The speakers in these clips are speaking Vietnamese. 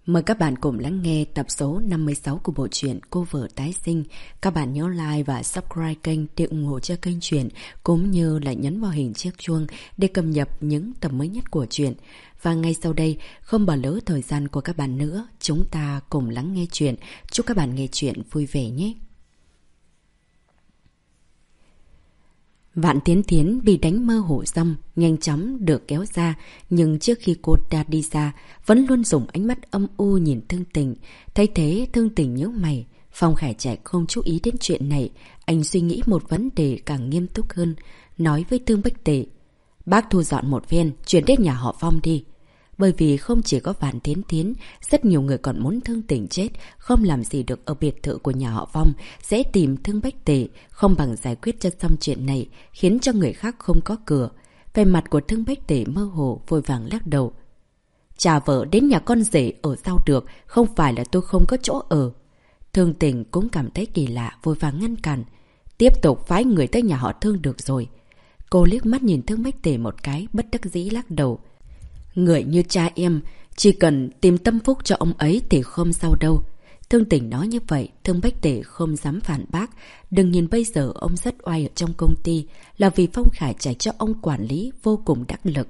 Mời các bạn cùng lắng nghe tập số 56 của bộ truyện Cô Vợ Tái Sinh. Các bạn nhớ like và subscribe kênh để ủng hộ cho kênh truyện, cũng như là nhấn vào hình chiếc chuông để cập nhật những tập mới nhất của truyện. Và ngay sau đây, không bỏ lỡ thời gian của các bạn nữa, chúng ta cùng lắng nghe truyện. Chúc các bạn nghe truyện vui vẻ nhé! Vạn Tiến Tiến bị đánh mơ hồ xong, nhanh chóng được kéo ra, nhưng trước khi cô ta đi ra, vẫn luôn dùng ánh mắt âm u nhìn Thương Tình. Thấy thế, Thương Tình nhíu mày. Phong Khải Trạch không chú ý đến chuyện này, anh suy nghĩ một vấn đề càng nghiêm túc hơn, nói với Thương Bách Tề: "Bác thu dọn một phen, chuyển đến nhà họ Phong đi." Bởi vì không chỉ có Vạn Tiến Tiến, rất nhiều người còn muốn Thương Tình chết, không làm gì được ở biệt thự của nhà họ Phong, sẽ tìm Thương Bách Tề, không bằng giải quyết cho xong chuyện này, khiến cho người khác không có cửa. Về mặt của Thương Bách Tề mơ hồ, vội vàng lắc đầu: "Trả vợ đến nhà con rể ở sao được, không phải là tôi không có chỗ ở." Thương Tình cũng cảm thấy kỳ lạ, vội vàng ngăn cản: "Tiếp tục phái người tới nhà họ Thương được rồi." Cô liếc mắt nhìn Thương Bách Tề một cái, bất đắc dĩ lắc đầu: "Người như cha em, chỉ cần tìm tâm phúc cho ông ấy thì không sao đâu." Thương Tình nói như vậy, Thương Bách Tề không dám phản bác. Đừng nhìn bây giờ ông rất oai ở trong công ty, là vì Phong Khải Trạch cho ông quản lý vô cùng đắc lực.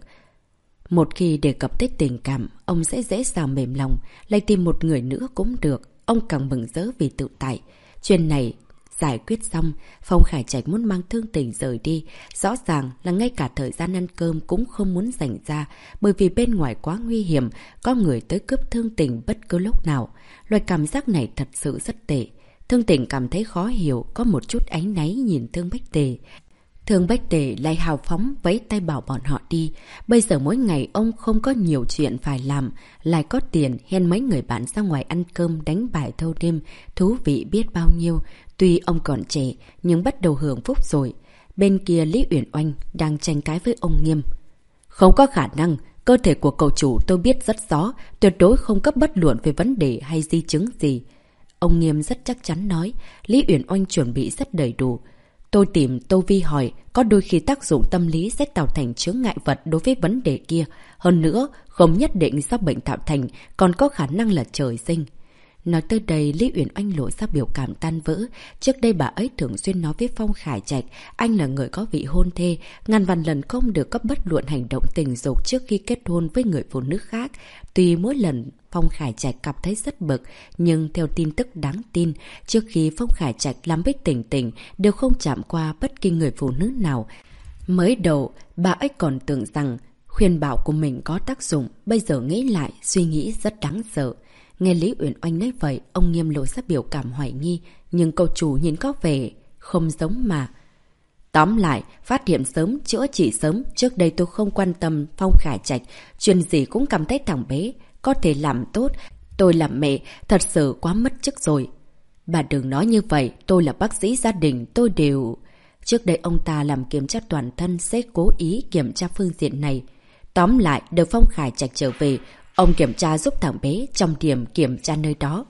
Một khi đề cập tới tình cảm, ông sẽ dễ dàng mềm lòng, lại tìm một người nữa cũng được. Ông càng mừng rỡ vì tự tại. Chuyện này giải quyết xong, Phong Khải Trạch muốn mang Thương Tình rời đi. Rõ ràng là ngay cả thời gian ăn cơm cũng không muốn dành ra, bởi vì bên ngoài quá nguy hiểm, có người tới cướp Thương Tình bất cứ lúc nào. Loại cảm giác này thật sự rất tệ. Thương Tình cảm thấy khó hiểu, có một chút áy náy nhìn Thương Bách Tề. Thương Bách Tề lại hào phóng vẫy tay bảo bọn họ đi. Bây giờ mỗi ngày ông không có nhiều chuyện phải làm, lại có tiền hẹn mấy người bạn ra ngoài ăn cơm đánh bài thâu đêm, thú vị biết bao nhiêu. Tuy ông còn trẻ, nhưng bắt đầu hưởng phúc rồi. Bên kia Lý Uyển Oanh đang tranh cãi với ông Nghiêm: "Không có khả năng, cơ thể của cậu chủ tôi biết rất rõ, tuyệt đối không cấp bất luận về vấn đề hay di chứng gì." Ông Nghiêm rất chắc chắn nói. Lý Uyển Oanh chuẩn bị rất đầy đủ: "Tôi tìm Tô Vi hỏi, có đôi khi tác dụng tâm lý sẽ tạo thành chướng ngại vật đối với vấn đề kia. Hơn nữa, không nhất định do bệnh tạo thành, còn có khả năng là trời sinh." Nói tới đây, Lý Uyển Oanh lộ ra biểu cảm tan vỡ. Trước đây bà ấy thường xuyên nói với Phong Khải Trạch, anh là người có vị hôn thê, ngàn vạn lần không được cấp bất luận hành động tình dục trước khi kết hôn với người phụ nữ khác. Tuy mỗi lần Phong Khải Trạch cảm thấy rất bực, nhưng theo tin tức đáng tin, trước khi Phong Khải Trạch làm với Tình Tình đều không chạm qua bất kỳ người phụ nữ nào. Mới đầu, bà ấy còn tưởng rằng khuyên bảo của mình có tác dụng, bây giờ nghĩ lại, suy nghĩ rất đáng sợ. Nghe Lý Uyển Oanh nói vậy, ông Nghiêm lộ ra biểu cảm hoài nghi, nhưng cậu chủ nhìn có vẻ không giống mà. "Tóm lại, phát hiện sớm, chữa trị sớm, trước đây tôi không quan tâm Phong Khải Trạch, chuyện gì cũng cảm thấy thằng bé có thể làm tốt, tôi làm mẹ thật sự quá mất chức rồi." "Bà đừng nói như vậy, tôi là bác sĩ gia đình, tôi đều..." Trước đây ông ta làm kiểm tra toàn thân sẽ cố ý kiểm tra phương diện này. Tóm lại, được Phong Khải Trạch trở về, ông kiểm tra giúp thằng bé trong điểm kiểm tra nơi đó.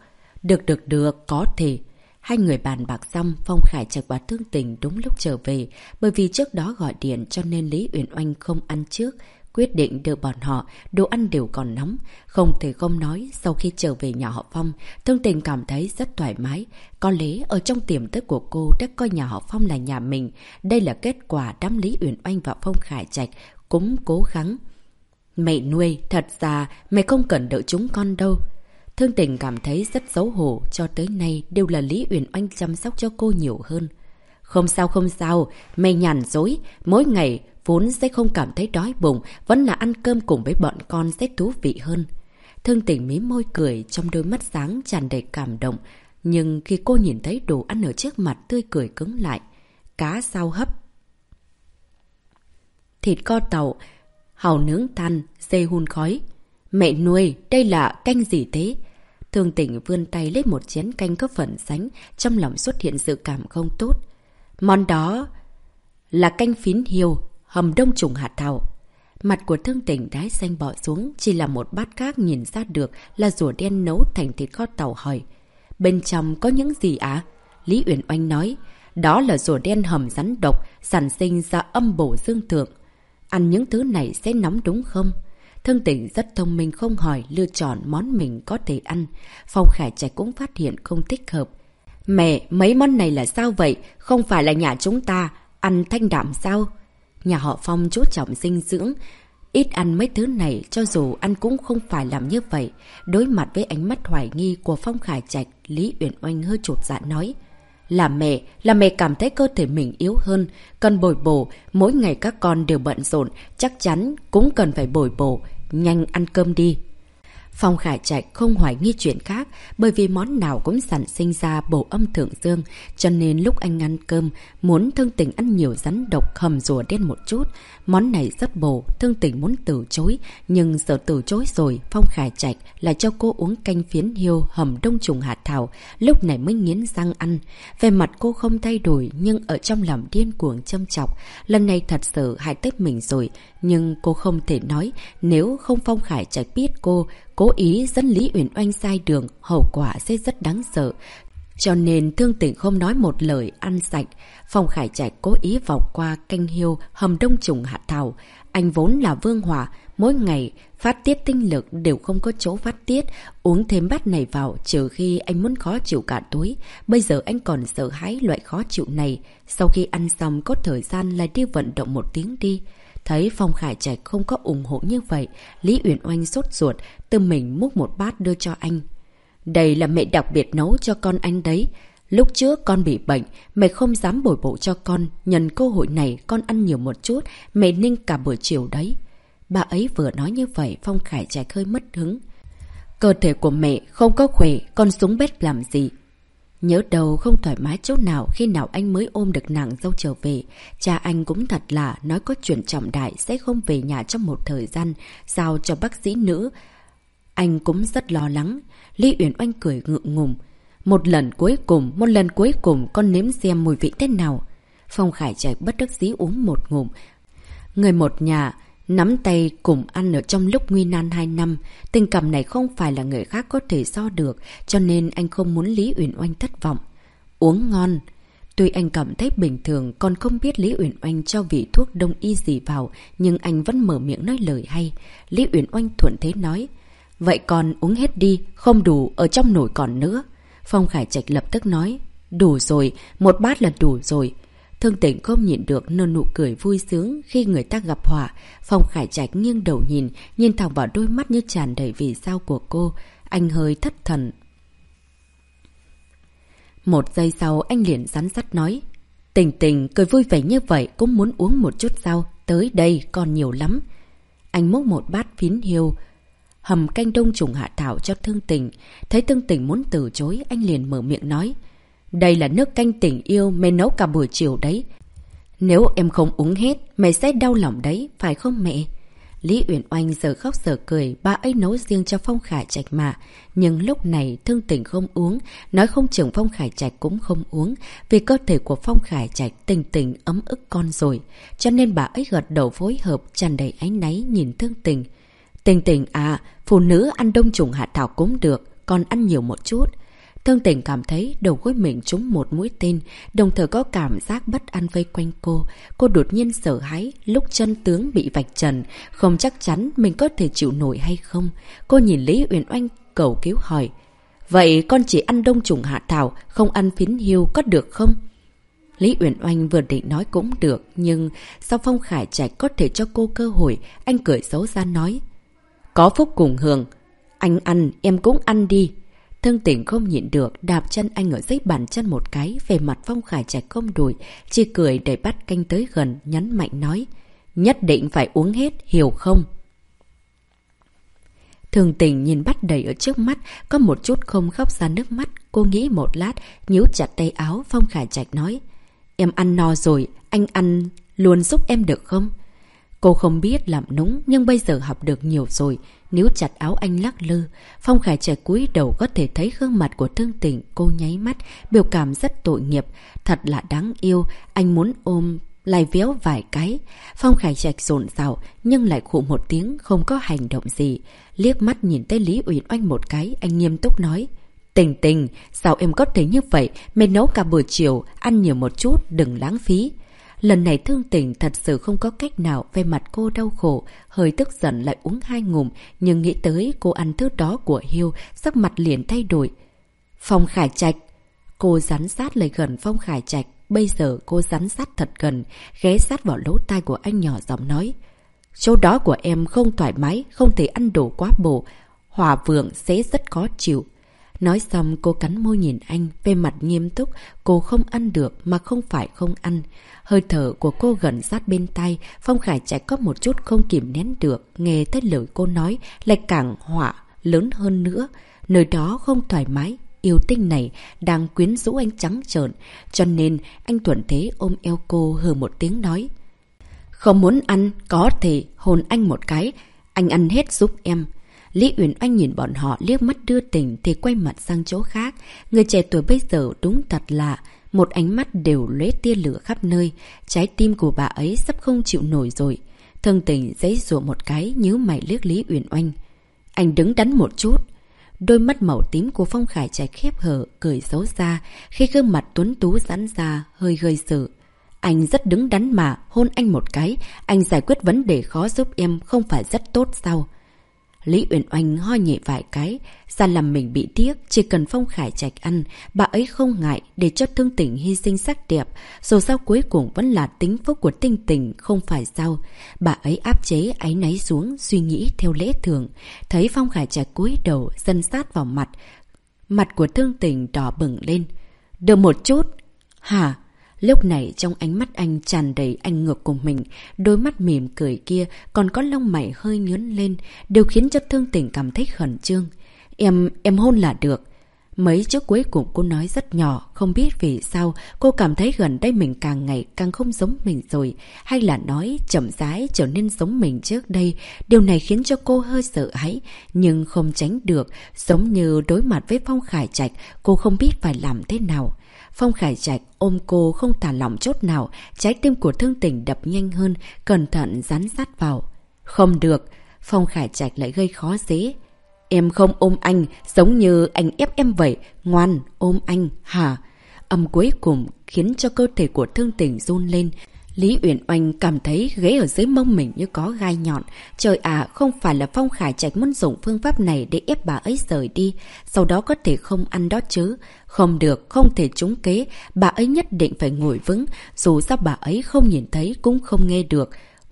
Được, có thể." Hai người bàn bạc xong, Phong Khải Trạch và Thương Tình đúng lúc trở về. Bởi vì trước đó gọi điện cho nên Lý Uyển Oanh không ăn trước, quyết định đưa bọn họ, đồ ăn đều còn nóng. Không thể không nói, sau khi trở về nhà họ Phong, Thương Tình cảm thấy rất thoải mái. Có lẽ ở trong tiềm thức của cô đã coi nhà họ Phong là nhà mình. Đây là kết quả đám Lý Uyển Oanh và Phong Khải Trạch cũng cố gắng. "Mẹ nuôi, thật ra mẹ không cần đợi chúng con đâu." Thương Tình cảm thấy rất xấu hổ, cho tới nay đều là Lý Uyển Oanh chăm sóc cho cô nhiều hơn. Không sao, mẹ nhàn dối, mỗi ngày vốn sẽ không cảm thấy đói bụng, vẫn là ăn cơm cùng với bọn con sẽ thú vị hơn." Thương Tình mím môi cười, trong đôi mắt sáng tràn đầy cảm động, nhưng khi cô nhìn thấy đồ ăn ở trước mặt, tươi cười cứng lại. Cá sao hấp, thịt kho tàu, hàu nướng than, dê hun khói. "Mẹ nuôi, đây là canh gì thế?" Thương Tình vươn tay lấy một chén canh có phần sánh, trong lòng xuất hiện sự cảm không tốt. "Món đó là canh phín hiêu, hầm đông trùng hạt thảo." Mặt của Thương Tình đái xanh bỏ xuống, chỉ là một bát khác nhìn ra được là rùa đen nấu thành thịt kho tàu hỏi. "Bên trong có những gì ạ?" Lý Uyển Oanh nói. "Đó là rùa đen hầm rắn độc, sản sinh ra âm bổ dương thượng. Ăn những thứ này sẽ nóng đúng không?" Thương Tình rất thông minh không hỏi lựa chọn món mình có thể ăn. Phong Khải Trạch cũng phát hiện không thích hợp. Mẹ, mấy món này là sao vậy? Không phải là nhà chúng ta, ăn thanh đạm sao? Nhà họ Phong chú trọng dinh dưỡng. Ít ăn mấy thứ này, cho dù ăn cũng không phải làm như vậy. Đối mặt với ánh mắt hoài nghi của Phong Khải Trạch, Lý Uyển Oanh hơi chột dạ nói. Là mẹ cảm thấy cơ thể mình yếu hơn, cần bồi bổ, mỗi ngày các con đều bận rộn, chắc chắn cũng cần phải bồi bổ, nhanh ăn cơm đi. Phong Khải Trạch không hoài nghi chuyện khác, bởi vì món nào cũng sản sinh ra bổ âm thượng dương, cho nên lúc anh ăn cơm, muốn Thương Tình ăn nhiều rắn độc hầm rùa đen một chút. Món này rất bổ, Thương Tình muốn từ chối, nhưng giờ từ chối rồi, Phong Khải Trạch lại cho cô uống canh phiến hiêu hầm đông trùng hạ thảo, lúc này mới nghiến răng ăn. Về mặt cô không thay đổi, nhưng ở trong lòng điên cuồng châm chọc, lần này thật sự hại tới mình rồi, nhưng cô không thể nói, nếu không Phong Khải Trạch biết cô cố ý dẫn Lý Uyển Oanh sai đường, hậu quả sẽ rất đáng sợ. Cho nên Thương Tình không nói một lời ăn sạch. Phong Khải Trạch cố ý vòng qua canh hiêu hầm đông trùng hạ thảo. Anh vốn là vương hỏa, mỗi ngày phát tiết tinh lực đều không có chỗ phát tiết. Uống thêm bát này vào trừ khi anh muốn khó chịu cả túi. Bây giờ anh còn sợ hãi loại khó chịu này. Sau khi ăn xong có thời gian lại đi vận động một tiếng đi. Thấy Phong Khải Trạch không có ủng hộ như vậy, Lý Uyển Oanh sốt ruột, tự mình múc một bát đưa cho anh. Đây là mẹ đặc biệt nấu cho con anh đấy. Lúc trước con bị bệnh, mẹ không dám bồi bổ cho con. Nhân cơ hội này con ăn nhiều một chút, mẹ ninh cả buổi chiều đấy. Bà ấy vừa nói như vậy, Phong Khải Trạch hơi mất hứng. Cơ thể của mẹ không có khỏe, con xuống bếp làm gì? Nhớ đầu không thoải mái chỗ nào khi nào anh mới ôm được nàng dâu trở về. Cha anh cũng thật là nói có chuyện trọng đại sẽ không về nhà trong một thời gian, giao cho bác sĩ nữ. Anh cũng rất lo lắng. Lý Uyển Oanh cười ngượng ngùng. Một lần cuối cùng con nếm xem mùi vị thế nào. Phong Khải Trạch bất đắc dĩ uống một ngụm. Người một nhà nắm tay cùng ăn ở trong lúc nguy nan 2 năm. Tình cảm này không phải là người khác có thể so được, cho nên anh không muốn Lý Uyển Oanh thất vọng. Uống ngon. Tuy anh cảm thấy bình thường, còn không biết Lý Uyển Oanh cho vị thuốc đông y gì vào, nhưng anh vẫn mở miệng nói lời hay. Lý Uyển Oanh thuận thế nói. Vậy con uống hết đi, không đủ, ở trong nồi còn nữa. Phong Khải Trạch lập tức nói. Đủ rồi, một bát là đủ rồi. Thương Tình không nhịn được nở nụ cười vui sướng khi người ta gặp họa. Phong Khải Trạch nghiêng đầu nhìn thẳng vào đôi mắt như tràn đầy vì sao của cô. Anh hơi thất thần. Một giây sau anh liền rắn rắt nói. Tình cười vui vẻ như vậy cũng muốn uống một chút sao? Tới đây còn nhiều lắm. Anh múc một bát phiến hiêu hầm canh đông trùng hạ thảo cho Thương Tình. Thấy Thương Tình muốn từ chối, anh liền mở miệng nói. Đây là nước canh tình yêu mẹ nấu cả buổi chiều đấy. Nếu em không uống hết, mẹ sẽ đau lòng đấy, phải không mẹ? Lý Uyển Oanh giờ khóc giờ cười, bà ấy nấu riêng cho Phong Khải Trạch mà. Nhưng lúc này Thương Tình không uống, nói không chừng Phong Khải Trạch cũng không uống. Vì cơ thể của Phong Khải Trạch Tình ấm ức con rồi. Cho nên bà ấy gật đầu phối hợp, tràn đầy áy náy nhìn Thương Tình. Tình à, phụ nữ ăn đông trùng hạ thảo cũng được, còn ăn nhiều một chút. Thương Tình cảm thấy đầu gối mình trúng một mũi tên, đồng thời có cảm giác bất an vây quanh cô. Cô đột nhiên sợ hãi, lúc chân tướng bị vạch trần, không chắc chắn mình có thể chịu nổi hay không. Cô nhìn Lý Uyển Oanh cầu cứu hỏi. Vậy con chỉ ăn đông trùng hạ thảo, không ăn phiến hiêu có được không? Lý Uyển Oanh vừa định nói cũng được, nhưng sao Phong Khải Trạch có thể cho cô cơ hội, anh cười xấu xa nói. Có phúc cùng hưởng, anh ăn, em cũng ăn đi. Thương Tình không nhịn được, đạp chân anh ở dưới bàn chân một cái, về mặt Phong Khải Trạch không đổi, chỉ cười đẩy bát canh tới gần, nhấn mạnh nói. Nhất định phải uống hết, hiểu không? Thương Tình nhìn bát đầy ở trước mắt, có một chút không khóc ra nước mắt. Cô nghĩ một lát, nhíu chặt tay áo. Phong Khải Trạch nói. Em ăn no rồi, anh ăn luôn giúp em được không? Cô không biết làm núng, nhưng bây giờ học được nhiều rồi. Níu chặt áo anh lắc lư. Phong Khải Trạch cúi đầu có thể thấy gương mặt của Thương Tình. Cô nháy mắt, biểu cảm rất tội nghiệp. Thật là đáng yêu. Anh muốn ôm, lại véo vài cái. Phong Khải Trạch rộn rào, nhưng lại khụ một tiếng, không có hành động gì. Liếc mắt nhìn tới Lý Uyển Oanh một cái, anh nghiêm túc nói. Tình, sao em có thể như vậy? Mẹ nấu cả buổi chiều, ăn nhiều một chút, đừng lãng phí. Lần này Thương Tình thật sự không có cách nào, về mặt cô đau khổ, hơi tức giận lại uống 2 ngụm, nhưng nghĩ tới cô ăn thứ đó của Hiêu, sắc mặt liền thay đổi. Phong Khải Trạch. Cô dán sát lại gần Phong Khải Trạch, bây giờ cô dán sát thật gần, ghé sát vào lỗ tai của anh nhỏ giọng nói. Chỗ đó của em không thoải mái, không thể ăn đồ quá bổ, Hòa Vượng sẽ rất khó chịu. Nói xong cô cắn môi nhìn anh, về mặt nghiêm túc, cô không ăn được mà không phải không ăn. Hơi thở của cô gần sát bên tai, Phong Khải Trạch có một chút không kìm nén được, nghe tới lời cô nói lại càng họa lớn hơn nữa. Nơi đó không thoải mái, yêu tinh này đang quyến rũ anh trắng trợn, cho nên anh thuận thế ôm eo cô hừ một tiếng nói. Không muốn ăn, có thể hôn anh một cái, anh ăn hết giúp em. Lý Uyển Oanh nhìn bọn họ liếc mắt đưa tình thì quay mặt sang chỗ khác. Người trẻ tuổi bây giờ đúng thật lạ, một ánh mắt đều lóe tia lửa khắp nơi. Trái tim của bà ấy sắp không chịu nổi rồi. Thương Tình giãy giụa một cái, nhíu mày liếc Lý Uyển Oanh. Anh đứng đắn một chút. Đôi mắt màu tím của Phong Khải Trạch khép hở, cười xấu xa, khi gương mặt tuấn tú giãn ra, hơi gây sự. Anh rất đứng đắn mà, hôn anh một cái, anh giải quyết vấn đề khó giúp em không phải rất tốt sao? Lý Uyển Oanh ho nhẹ vài cái, ra làm mình bị tiếc, chỉ cần Phong Khải Trạch ăn, bà ấy không ngại để cho Thương Tình hy sinh sắc đẹp, dù sao cuối cùng vẫn là tính phúc của Tinh Tình, không phải sao? Bà ấy áp chế áy náy xuống, suy nghĩ theo lễ thường, thấy Phong Khải Trạch cúi đầu dần sát vào mặt, mặt của Thương Tình đỏ bừng lên. Được một chút. Hả? Lúc này trong ánh mắt anh tràn đầy anh ngược của mình, đôi mắt mỉm cười kia còn có lông mày hơi nhướng lên, đều khiến cho Thương Tình cảm thấy khẩn trương. Em hôn là được. Mấy chữ cuối cùng cô nói rất nhỏ, không biết vì sao cô cảm thấy gần đây mình càng ngày càng không giống mình rồi, hay là nói chậm rãi trở nên giống mình trước đây. Điều này khiến cho cô hơi sợ hãi, nhưng không tránh được, giống như đối mặt với Phong Khải Trạch, cô không biết phải làm thế nào. Phong Khải Trạch ôm cô không thả lỏng chốt nào, trái tim của Thương Tình đập nhanh hơn, cẩn thận dán sát vào. Không được, Phong Khải Trạch lại gây khó dễ. Em không ôm anh, giống như anh ép em vậy, ngoan, ôm anh, hả? Âm cuối cùng khiến cho cơ thể của Thương Tình run lên. Lý Uyển Oanh cảm thấy ghế ở dưới mông mình như có gai nhọn. Trời ạ, không phải là Phong Khải Trạch muốn dùng phương pháp này để ép bà ấy rời đi, sau đó có thể không ăn đó chứ. Không được, không thể trúng kế, bà ấy nhất định phải ngồi vững, dù sao bà ấy không nhìn thấy cũng không nghe được.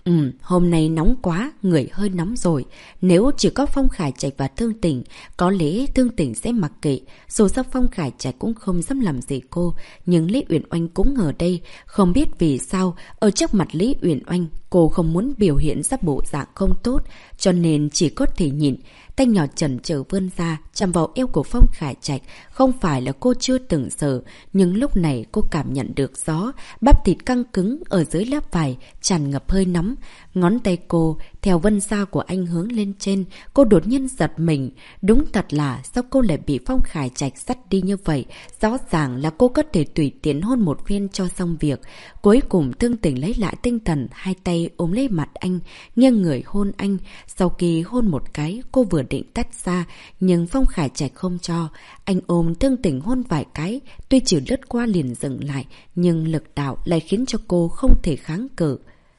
Hôm nay nóng quá, người hơi nóng rồi. Nếu chỉ có Phong Khải Trạch và Thương Tình, có lẽ Thương Tình sẽ mặc kệ. Dù sao Phong Khải Trạch cũng không dám làm gì cô, nhưng Lý Uyển Oanh cũng ở đây. Không biết vì sao, ở trước mặt Lý Uyển Oanh, cô không muốn biểu hiện ra bộ dạng không tốt, cho nên chỉ có thể nhịn. Tay nhỏ chần chờ vươn ra, chạm vào eo của Phong Khải Trạch. Không phải là cô chưa từng sợ, nhưng lúc này cô cảm nhận được gió, bắp thịt căng cứng ở dưới lớp vải, tràn ngập hơi nóng. Ngón tay cô, theo vân da của anh hướng lên trên, cô đột nhiên giật mình. Đúng thật là, sao cô lại bị Phong Khải Trạch dắt đi như vậy? Rõ ràng là cô có thể tùy tiện hôn một phen cho xong việc. Cuối cùng Thương Tình lấy lại tinh thần, hai tay ôm lấy mặt anh, nghiêng người hôn anh. Sau khi hôn một cái, cô vừa định tách ra, nhưng Phong Khải Trạch không cho. Anh ôm Thương Tình hôn vài cái, tuy chỉ lướt qua liền dừng lại, nhưng lực đạo lại khiến cho cô không thể kháng cự.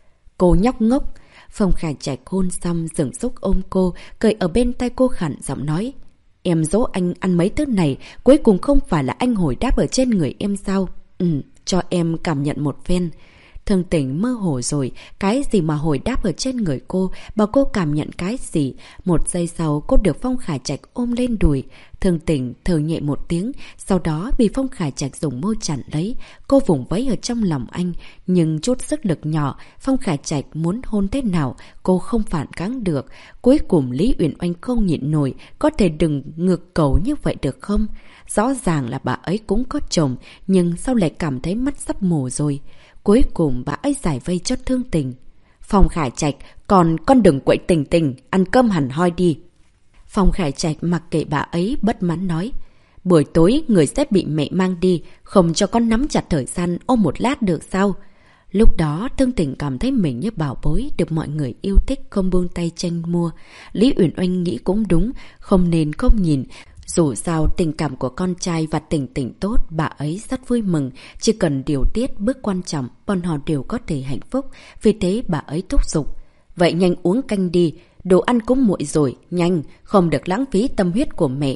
Cô nhóc ngốc. Phong Khải Trạch hôn xong dừng xúc ôm cô, cười ở bên tay cô khản giọng nói. Em dỗ anh ăn mấy thứ này, cuối cùng không phải là anh hồi đáp ở trên người em sao? Cho em cảm nhận một phen. Thương Tình mơ hồ rồi, cái gì mà hồi đáp ở trên người cô, bảo cô cảm nhận cái gì. Một giây sau cô được Phong Khải Trạch ôm lên đùi. Thương Tình thở nhẹ một tiếng, sau đó bị Phong Khải Trạch dùng môi chặn lấy. Cô vùng vẫy ở trong lòng anh, nhưng chút sức lực nhỏ, Phong Khải Trạch muốn hôn thế nào, cô không phản kháng được. Cuối cùng Lý Uyển Oanh không nhịn nổi, có thể đừng ngược cầu như vậy được không? Rõ ràng là bà ấy cũng có chồng, nhưng sao lại cảm thấy mắt sắp mù rồi? Cuối cùng bà ấy giải vây cho Thương Tình. Phong Khải Trạch, con đừng quậy Tình Tình, ăn cơm hẳn hoi đi. Phong Khải Trạch mặc kệ bà ấy, bất mãn nói. Buổi tối người sẽ bị mẹ mang đi, không cho con nắm chặt thời gian ôm một lát được sao? Lúc đó Thương Tình cảm thấy mình như bảo bối, được mọi người yêu thích không buông tay tranh mua. Lý Uyển Oanh nghĩ cũng đúng, không nên không nhìn. Dù sao tình cảm của con trai và Tỉnh Tỉnh tốt, bà ấy rất vui mừng. Chỉ cần điều tiết bước quan trọng, bọn họ đều có thể hạnh phúc. Vì thế bà ấy thúc giục. Vậy nhanh uống canh đi, đồ ăn cũng nguội rồi, nhanh, không được lãng phí tâm huyết của mẹ.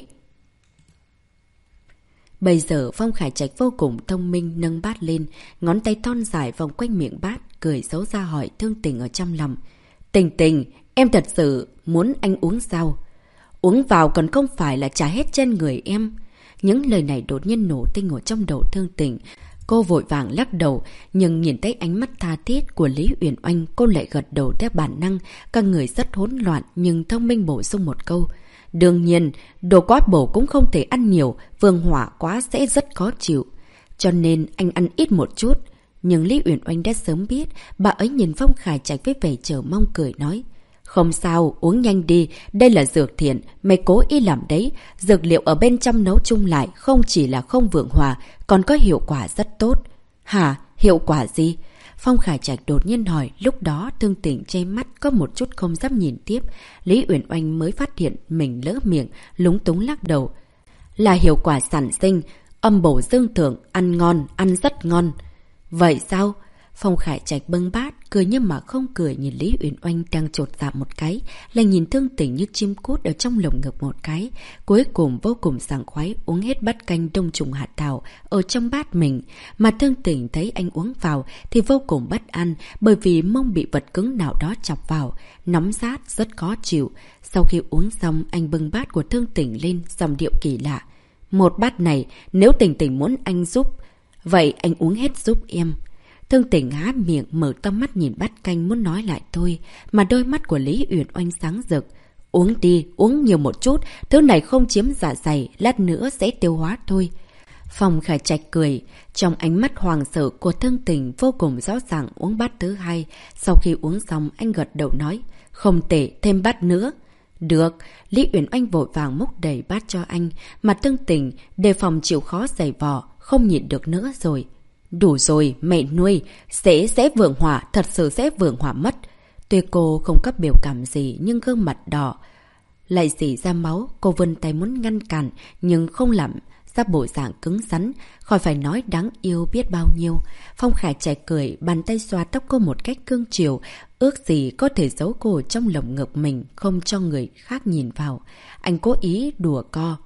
Bây giờ Phong Khải Trạch vô cùng thông minh nâng bát lên, ngón tay thon dài vòng quanh miệng bát, cười xấu ra hỏi Thương Tình ở trong lòng. Tình Tình, em thật sự muốn anh uống sao? Uống vào còn không phải là trả hết trên người em. Những lời này đột nhiên nổ tinh ở trong đầu Thương Tình. Cô vội vàng lắc đầu, nhưng nhìn thấy ánh mắt tha thiết của Lý Uyển Oanh, cô lại gật đầu theo bản năng. Các người rất hỗn loạn nhưng thông minh bổ sung một câu. Đương nhiên, đồ quá bổ cũng không thể ăn nhiều, vương hỏa quá sẽ rất khó chịu. Cho nên anh ăn ít một chút. Nhưng Lý Uyển Oanh đã sớm biết, bà ấy nhìn Phong Khải Trạch với vẻ chờ mong cười nói. Không sao, uống nhanh đi, đây là dược thiện, mày cố ý làm đấy. Dược liệu ở bên trong nấu chung lại không chỉ là không vượng hòa, còn có hiệu quả rất tốt. Hả? Hiệu quả gì? Phong Khải Trạch đột nhiên hỏi, lúc đó Thương Tình che mắt có một chút không dám nhìn tiếp. Lý Uyển Oanh mới phát hiện mình lỡ miệng, lúng túng lắc đầu. Là hiệu quả sản sinh, âm bổ dương thượng, ăn ngon, ăn rất ngon. Vậy sao? Phong Khải Trạch bưng bát, cười nhưng mà không cười nhìn Lý Uyển Oanh đang chột dạ một cái, lại nhìn Thương Tình như chim cút ở trong lồng ngực một cái. Cuối cùng vô cùng sảng khoái uống hết bát canh đông trùng hạt thảo ở trong bát mình. Mà Thương Tình thấy anh uống vào thì vô cùng bất an, bởi vì mông bị vật cứng nào đó chọc vào, nóng rát rất khó chịu. Sau khi uống xong, anh bưng bát của Thương Tình lên, giọng điệu kỳ lạ. Một bát này, nếu Tình Tình muốn anh giúp, vậy anh uống hết giúp em. Thương Tình há miệng mở to mắt nhìn bát canh muốn nói lại thôi, mà đôi mắt của Lý Uyển Oanh sáng rực. Uống đi, uống nhiều một chút, thứ này không chiếm dạ dày, lát nữa sẽ tiêu hóa thôi. Phong Khải Trạch cười, trong ánh mắt hoàng sợ của Thương Tình vô cùng rõ ràng uống bát thứ hai. Sau khi uống xong, anh gật đầu nói, không tệ, thêm bát nữa. Được, Lý Uyển Oanh vội vàng múc đầy bát cho anh, mà Thương Tình đề phòng chịu khó giày vò, không nhịn được nữa rồi. Đủ rồi, mẹ nuôi, sẽ vượng hỏa, thật sự sẽ vượng hỏa mất. Tuy cô không có biểu cảm gì nhưng gương mặt đỏ lại rỉ ra máu, cô vươn tay muốn ngăn cản nhưng không làm ra bộ dạng cứng rắn, khỏi phải nói đáng yêu biết bao nhiêu. Phong Khải Trạch cười, bàn tay xoa tóc cô một cách cương chiều, ước gì có thể giấu cô trong lồng ngực mình, không cho người khác nhìn vào. Anh cố ý đùa co.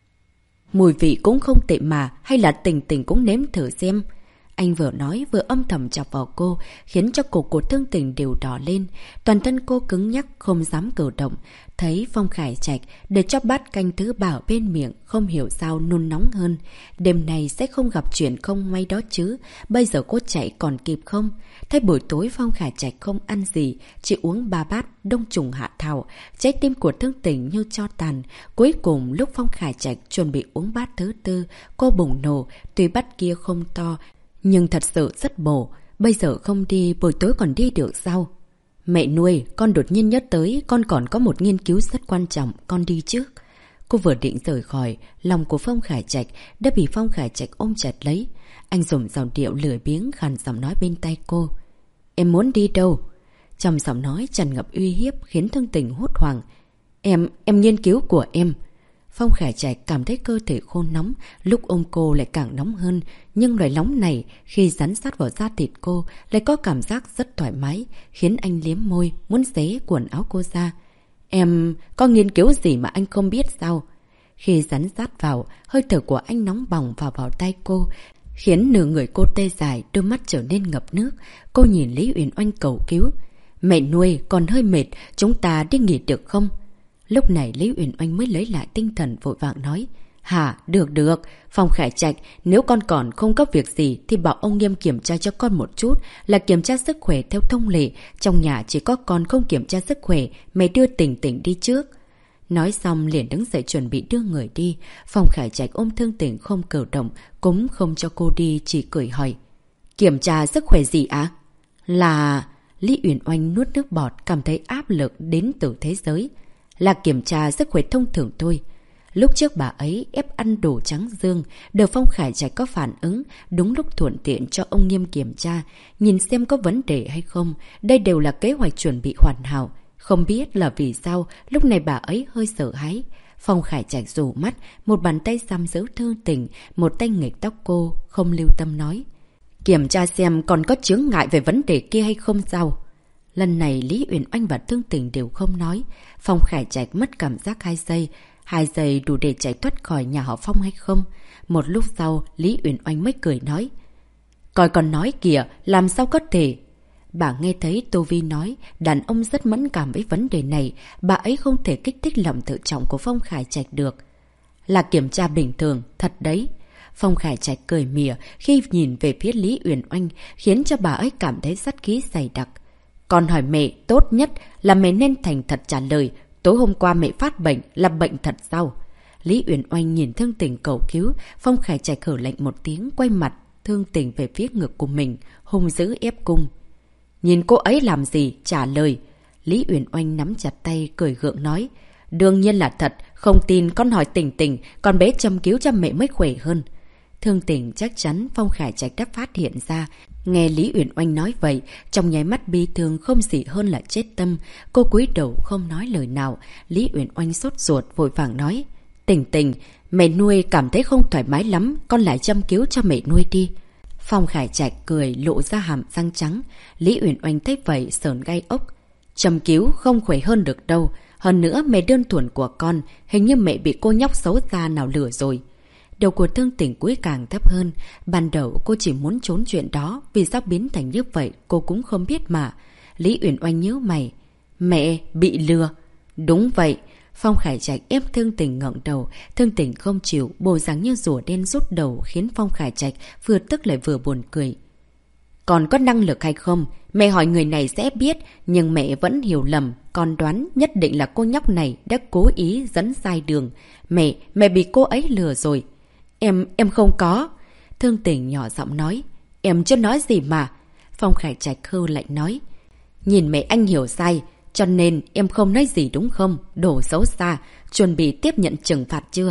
Mùi vị cũng không tệ mà, hay là Tình Tình cũng nếm thử xem. Anh vừa nói vừa âm thầm chọc vào cô, khiến cho cổ của Thương Tình đều đỏ lên. Toàn thân cô cứng nhắc, không dám cử động. Thấy Phong Khải Trạch để cho bát canh thứ bảo bên miệng, không hiểu sao nôn nóng hơn. Đêm này sẽ không gặp chuyện không may đó chứ. Bây giờ cô chạy còn kịp không? Thấy buổi tối Phong Khải Trạch không ăn gì, chỉ uống 3 bát đông trùng hạ thảo. Trái tim của Thương Tình như cho tàn. Cuối cùng lúc Phong Khải Trạch chuẩn bị uống bát thứ tư, cô bùng nổ. Tuy bát kia không to, nhưng thật sự rất bổ. Bây giờ không đi, buổi tối còn đi được sao? Mẹ nuôi, con đột nhiên nhớ tới con còn có một nghiên cứu rất quan trọng, con đi trước. Cô vừa định rời khỏi, lòng của Phong Khải Trạch đã bị Phong Khải Trạch ôm chặt lấy. Anh dùng giọng điệu lười biếng khàn giọng nói bên tay cô. Em muốn đi đâu? Trong giọng nói tràn ngập uy hiếp khiến Thương Tình hốt hoảng. Em nghiên cứu của em. Phong Khải Trạch cảm thấy cơ thể khô nóng, lúc ôm cô lại càng nóng hơn. Nhưng loại nóng này khi dán sát vào da thịt cô lại có cảm giác rất thoải mái, khiến anh liếm môi, muốn xé quần áo cô ra. Em có nghiên cứu gì mà anh không biết sao? Khi dán sát vào, hơi thở của anh nóng bỏng vào tay cô, khiến nửa người cô tê dại, đôi mắt trở nên ngập nước. Cô nhìn Lý Uyển Oanh cầu cứu. Mẹ nuôi, còn hơi mệt, chúng ta đi nghỉ được không? Lúc này Lý Uyển Oanh mới lấy lại tinh thần vội vàng nói. Hả, được. Phong Khải Trạch, nếu con còn không có việc gì thì bảo ông Nghiêm kiểm tra cho con một chút, là kiểm tra sức khỏe theo thông lệ. Trong nhà chỉ có con không kiểm tra sức khỏe, mẹ đưa Tình Tình đi trước. Nói xong liền đứng dậy chuẩn bị đưa người đi. Phong Khải Trạch ôm Thương Tình không cử động, cũng không cho cô đi, chỉ cười hỏi. Kiểm tra sức khỏe gì ạ? Là... Lý Uyển Oanh nuốt nước bọt, cảm thấy áp lực đến từ thế giới. Là kiểm tra sức khỏe thông thường thôi. Lúc trước bà ấy ép ăn đồ trắng dương, được Phong Khải Trạch có phản ứng, đúng lúc thuận tiện cho ông Nghiêm kiểm tra, nhìn xem có vấn đề hay không. Đây đều là kế hoạch chuẩn bị hoàn hảo. Không biết là vì sao, lúc này bà ấy hơi sợ hãi. Phong Khải Trạch rủ mắt, một bàn tay giam giữ Thương Tình, một tay nghịch tóc cô, không lưu tâm nói. Kiểm tra xem còn có chướng ngại về vấn đề kia hay không sao? Lần này Lý Uyển Oanh và Thương Tình đều không nói. Phong Khải Trạch mất cảm giác 2 giây. 2 giây đủ để chạy thoát khỏi nhà họ Phong hay không? Một lúc sau, Lý Uyển Oanh mới cười nói. Coi còn nói kìa, làm sao có thể? Bà nghe thấy Tô Vi nói, đàn ông rất mẫn cảm với vấn đề này, bà ấy không thể kích thích lòng tự trọng của Phong Khải Trạch được. Là kiểm tra bình thường, thật đấy. Phong Khải Trạch cười mỉa khi nhìn về phía Lý Uyển Oanh, khiến cho bà ấy cảm thấy sát khí dày đặc. Còn hỏi mẹ, tốt nhất là mẹ nên thành thật trả lời, tối hôm qua mẹ phát bệnh là bệnh thật sao? Lý Uyển Oanh nhìn Thương Tình cầu cứu, Phong Khải Trạch hở lạnh một tiếng, quay mặt Thương Tình về phía ngực của mình, hung dữ ép cung. Nhìn cô ấy làm gì? Trả lời. Lý Uyển Oanh nắm chặt tay, cười gượng nói. Đương nhiên là thật, không tin con hỏi Tình Tình, con bé châm cứu cho mẹ mới khỏe hơn. Thương Tình chắc chắn Phong Khải Trạch đã phát hiện ra. Nghe Lý Uyển Oanh nói vậy, trong nháy mắt bi thương không gì hơn là chết tâm. Cô cúi đầu không nói lời nào. Lý Uyển Oanh sốt ruột vội vàng nói. Tình Tình, mẹ nuôi cảm thấy không thoải mái lắm, con lại châm cứu cho mẹ nuôi đi. Phong Khải Trạch cười lộ ra hàm răng trắng. Lý Uyển Oanh thấy vậy sờn gai ốc. Châm cứu không khỏe hơn được đâu. Hơn nữa mẹ đơn thuần của con, hình như mẹ bị cô nhóc xấu xa nào lừa rồi. Đầu của Thương Tình cúi càng thấp hơn. Ban đầu cô chỉ muốn trốn chuyện đó, vì sao biến thành như vậy cô cũng không biết mà. Lý Uyển Oanh nhíu mày. Mẹ bị lừa. Đúng vậy. Phong Khải Trạch ép Thương Tình ngẩng đầu. Thương Tình không chịu, bộ dáng như rùa đen rút đầu, khiến Phong Khải Trạch vừa tức lại vừa buồn cười. Còn có năng lực hay không? Mẹ hỏi người này sẽ biết, nhưng mẹ vẫn hiểu lầm. Con đoán nhất định là cô nhóc này đã cố ý dẫn sai đường. Mẹ bị cô ấy lừa rồi. Em không có. Thương Tình nhỏ giọng nói. Em chưa nói gì mà. Phong Khải Trạch hư lạnh nói. Nhìn mẹ anh hiểu sai, cho nên em không nói gì đúng không? Đồ xấu xa, chuẩn bị tiếp nhận trừng phạt chưa?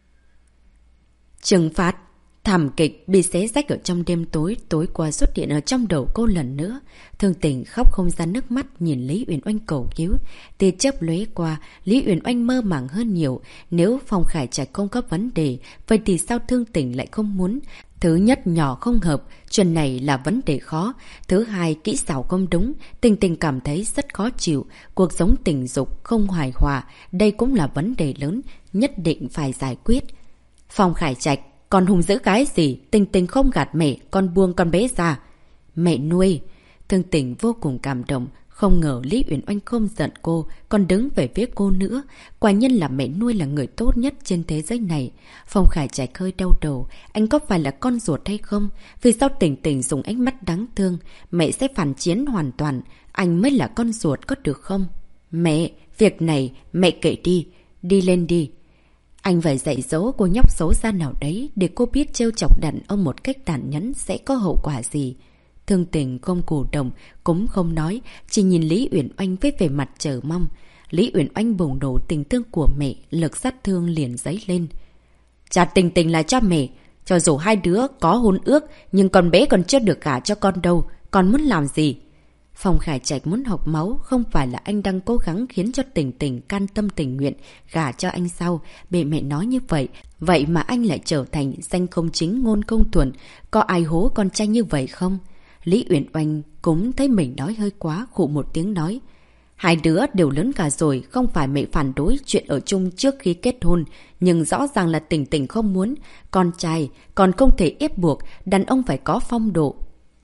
Trừng phạt? Thảm kịch bị xé rách ở trong đêm tối, tối qua xuất hiện ở trong đầu cô lần nữa. Thương Tình khóc không ra nước mắt nhìn Lý Uyển Oanh cầu cứu. Tia chớp lóe qua, Lý Uyển Oanh mơ màng hơn nhiều. Nếu Phong Khải Trạch không có vấn đề, vậy thì sao Thương Tình lại không muốn? Thứ nhất, nhỏ không hợp, chuyện này là vấn đề khó. Thứ hai, kỹ xảo không đúng, Tình Tình cảm thấy rất khó chịu. Cuộc sống tình dục không hài hòa, đây cũng là vấn đề lớn, nhất định phải giải quyết. Phong Khải Trạch, con hùng dữ cái gì? Tình Tình không gạt mẹ, con buông con bé ra. Mẹ nuôi. Thương Tình vô cùng cảm động, không ngờ Lý Uyển Oanh không giận cô, còn đứng về phía cô nữa. Quả nhiên là mẹ nuôi là người tốt nhất trên thế giới này. Phong Khải Trạch hơi đau đầu, anh có phải là con ruột hay không? Vì sao Tình Tình dùng ánh mắt đáng thương? Mẹ sẽ phản chiến hoàn toàn, anh mới là con ruột có được không? Mẹ, việc này mẹ kể đi, đi lên đi. Anh phải dạy dỗ cô nhóc xấu xa nào đấy để cô biết trêu chọc đàn ông một cách tàn nhẫn sẽ có hậu quả gì. Thương Tình không cổ động, cũng không nói, chỉ nhìn Lý Uyển Oanh với vẻ mặt chờ mong. Lý Uyển Oanh bùng nổ tình thương của mẹ, lực sát thương liền dấy lên. Trả Tình Tình lại cho mẹ, cho dù hai đứa có hôn ước, nhưng con bé còn chưa được gả cho con đâu, con muốn làm gì? Phong Khải Trạch muốn học máu, không phải là anh đang cố gắng khiến cho Tình Tình can tâm tình nguyện gả cho anh sau. Bị mẹ nói như vậy, vậy mà anh lại trở thành danh không chính ngôn không thuận. Có ai hố con trai như vậy không? Lý Uyển Oanh cũng thấy mình nói hơi quá, khụ một tiếng nói. Hai đứa đều lớn cả rồi, không phải mẹ phản đối chuyện ở chung trước khi kết hôn. Nhưng rõ ràng là Tình Tình không muốn. Con trai còn không thể ép buộc, đàn ông phải có phong độ.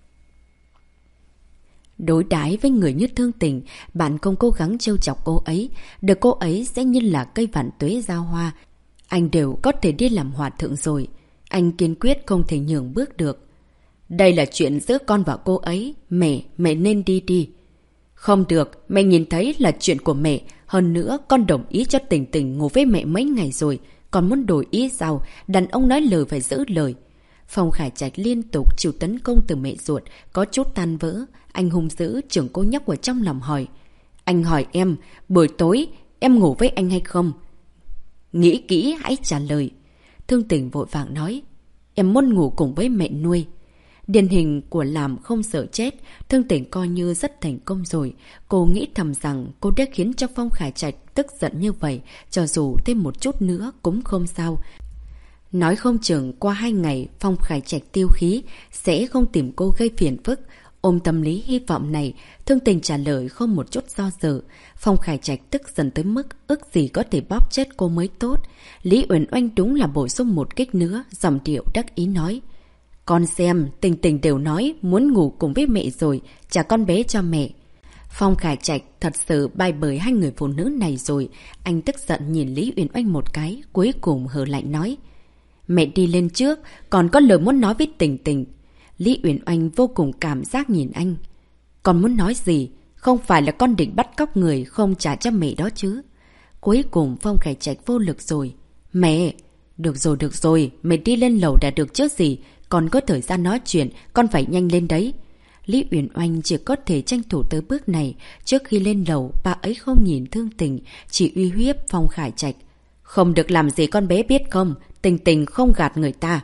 Đối đãi với người như Thương Tình, bạn không cố gắng trêu chọc cô ấy, được cô ấy sẽ như là cây vạn tuế giao hoa. Anh đều có thể đi làm hòa thượng rồi. Anh kiên quyết không thể nhường bước được. Đây là chuyện giữa con và cô ấy. Mẹ nên đi đi. Không được, mẹ nhìn thấy là chuyện của mẹ. Hơn nữa, con đồng ý cho Tình Tình ngủ với mẹ mấy ngày rồi. Con muốn đổi ý sao? Đàn ông nói lời phải giữ lời. Phong Khải Trạch liên tục chịu tấn công từ mẹ ruột, có chút tan vỡ. Anh hung dữ trưởng cô nhóc ở trong lòng hỏi. Anh hỏi em, buổi tối em ngủ với anh hay không? Nghĩ kỹ hãy trả lời. Thương Tình vội vàng nói. Em muốn ngủ cùng với mẹ nuôi. Điển hình của làm không sợ chết, Thương Tình coi như rất thành công rồi. Cô nghĩ thầm rằng cô đã khiến cho Phong Khải Trạch tức giận như vậy, cho dù thêm một chút nữa cũng không sao. Nói không chừng qua 2 ngày Phong Khải Trạch tiêu khí, sẽ không tìm cô gây phiền phức. Ôm tâm lý hy vọng này, Thương Tình trả lời không một chút do dự. Phong Khải Trạch tức giận tới mức ước gì có thể bóp chết cô mới tốt. Lý Uyển Oanh đúng là bổ sung một kích nữa, giọng điệu đắc ý nói. Con xem, Tình Tình đều nói muốn ngủ cùng với mẹ rồi, trả con bé cho mẹ. Phong Khải Trạch thật sự bay bời hai người phụ nữ này rồi. Anh tức giận nhìn Lý Uyển Oanh một cái, cuối cùng hờ lạnh nói. Mẹ đi lên trước, còn có lời muốn nói với Tình Tình. Lý Uyển Oanh vô cùng cảm giác nhìn anh. Con muốn nói gì? Không phải là con định bắt cóc người không trả cho mẹ đó chứ? Cuối cùng Phong Khải Trạch vô lực rồi. Mẹ! Được rồi, mẹ đi lên lầu đã được chứ gì? Còn có thời gian nói chuyện, con phải nhanh lên đấy. Lý Uyển Oanh chỉ có thể tranh thủ tới bước này. Trước khi lên lầu, bà ấy không nhìn Thương Tình, chỉ uy hiếp Phong Khải Trạch. Không được làm gì con bé biết không? Tình Tình không gạt người ta.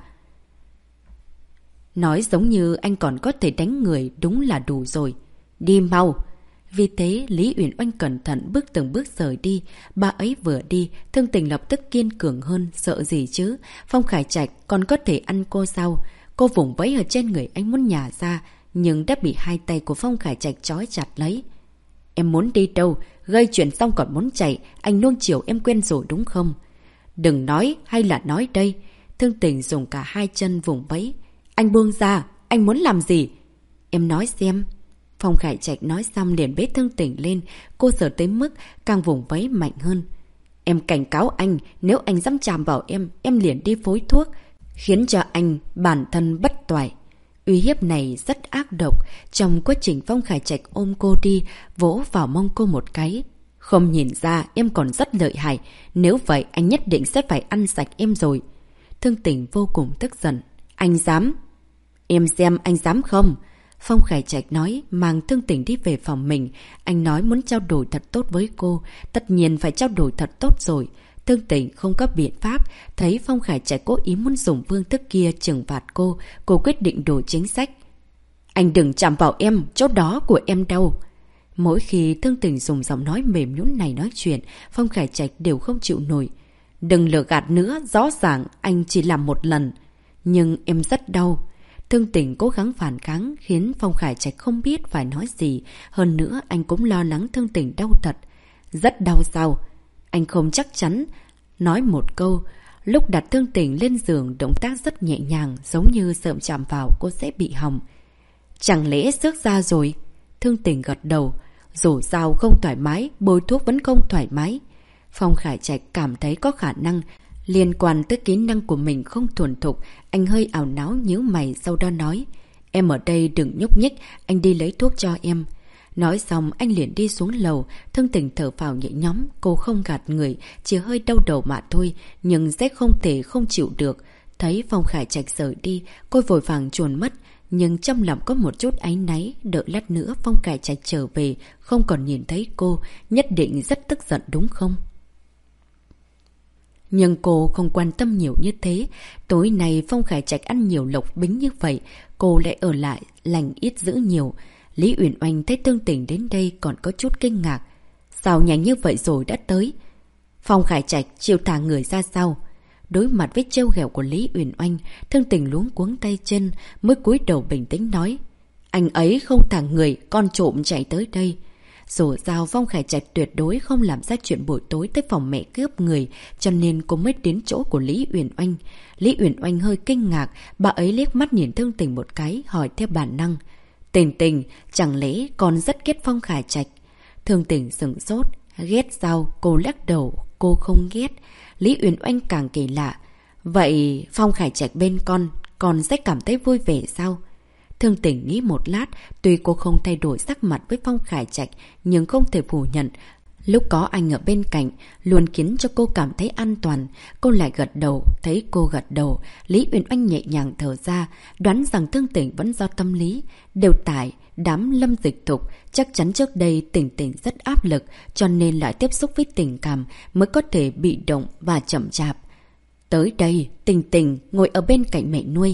Nói giống như anh còn có thể đánh người, đúng là đủ rồi. Đi mau! Vì thế, Lý Uyển Oanh cẩn thận bước từng bước rời đi. Bà ấy vừa đi, Thương Tình lập tức kiên cường hơn, sợ gì chứ? Phong Khải Trạch còn có thể ăn cô sao? Cô vùng vẫy ở trên người anh muốn nhả ra, nhưng đã bị hai tay của Phong Khải Trạch trói chặt lấy. Em muốn đi đâu? Gây chuyện xong còn muốn chạy, anh nuông chiều em quên rồi đúng không? Đừng nói, hay là nói đây? Thương Tình dùng cả hai chân vùng vẫy. Anh buông ra, anh muốn làm gì? Em nói xem. Phong Khải Trạch nói xong liền bế Thương Tình lên, cô sợ tới mức càng vùng vẫy mạnh hơn. Em cảnh cáo anh, nếu anh dám chạm vào em liền đi phối thuốc, khiến cho anh bản thân bất toại. Uy hiếp này rất ác độc. Trong quá trình Phong Khải Trạch ôm cô đi, vỗ vào mông cô một cái. Không nhìn ra em còn rất lợi hại, nếu vậy anh nhất định sẽ phải ăn sạch em rồi. Thương Tình vô cùng tức giận. Anh dám? Em xem anh dám không? Phong Khải Trạch nói, mang Thương Tình đi về phòng mình. Anh nói muốn trao đổi thật tốt với cô, tất nhiên phải trao đổi thật tốt rồi. Thương Tình không có biện pháp, thấy Phong Khải Trạch cố ý muốn dùng phương thức kia trừng phạt cô quyết định đổi chính sách. Anh đừng chạm vào em, chỗ đó của em đâu. Mỗi khi Thương Tình dùng giọng nói mềm nhũn này nói chuyện, Phong Khải Trạch đều không chịu nổi. Đừng lừa gạt nữa, rõ ràng anh chỉ làm một lần. Nhưng em rất đau. Thương Tình cố gắng phản kháng khiến Phong Khải Trạch không biết phải nói gì. Hơn nữa anh cũng lo lắng Thương Tình đau thật. Rất đau sao? Anh không chắc chắn. Nói một câu. Lúc đặt Thương Tình lên giường, động tác rất nhẹ nhàng, giống như sợ chạm vào cô sẽ bị hỏng. Chẳng lẽ xước ra rồi? Thương Tình gật đầu. Dù sao không thoải mái, bôi thuốc vẫn không thoải mái. Phong Khải Trạch cảm thấy có khả năng liên quan tới kỹ năng của mình không thuần thục. Anh hơi ảo não nhíu mày, sau đó nói. Em ở đây đừng nhúc nhích, anh đi lấy thuốc cho em. Nói xong anh liền đi xuống lầu. Thương Tình thở phào nhẹ nhõm. Cô không gạt người, chỉ hơi đau đầu mà thôi, nhưng sẽ không thể không chịu được. Thấy Phong Khải Trạch rời đi, cô vội vàng chuồn mất. Nhưng trong lòng có một chút áy náy, đợi lát nữa Phong Khải Trạch trở về không còn nhìn thấy cô, nhất định rất tức giận đúng không? Nhưng cô không quan tâm nhiều như thế. Tối nay Phong Khải Trạch ăn nhiều lộc bính như vậy, cô lại ở lại lành ít giữ nhiều. Lý Uyển Oanh thấy Thương Tình đến đây còn có chút kinh ngạc. Sao nhanh như vậy rồi đã tới? Phong Khải Trạch chịu thả người ra sau. Đối mặt với trêu ghẹo của Lý Uyển Oanh, Thương Tình luống cuống tay chân, mới cúi đầu bình tĩnh nói. Anh ấy không thả người, con trộm chạy tới đây. Dù sao Phong Khải Trạch tuyệt đối không làm ra chuyện buổi tối tới phòng mẹ cướp người, cho nên cô mới đến chỗ của Lý Uyển Oanh. Lý Uyển Oanh hơi kinh ngạc, bà ấy liếc mắt nhìn Thương Tình một cái, hỏi theo bản năng. Tình Tình, chẳng lẽ con rất ghét Phong Khải Trạch? Thương Tình sửng sốt. Ghét sao? Cô lắc đầu. Cô không ghét. Lý Uyển Oanh càng kỳ lạ. Vậy Phong Khải Trạch bên con sẽ cảm thấy vui vẻ sao? Thương Tình nghĩ một lát, tuy cô không thay đổi sắc mặt với Phong Khải Trạch, nhưng không thể phủ nhận. Lúc có anh ở bên cạnh, luôn khiến cho cô cảm thấy an toàn. Cô lại gật đầu, thấy cô gật đầu, Lý Uyển Oanh nhẹ nhàng thở ra, đoán rằng Thương Tình vẫn do tâm lý. Đều tại đám Lâm Dịch Thục, chắc chắn trước đây Tình Tình rất áp lực, cho nên lại tiếp xúc với tình cảm mới có thể bị động và chậm chạp. Tới đây, Tình Tình ngồi ở bên cạnh mẹ nuôi.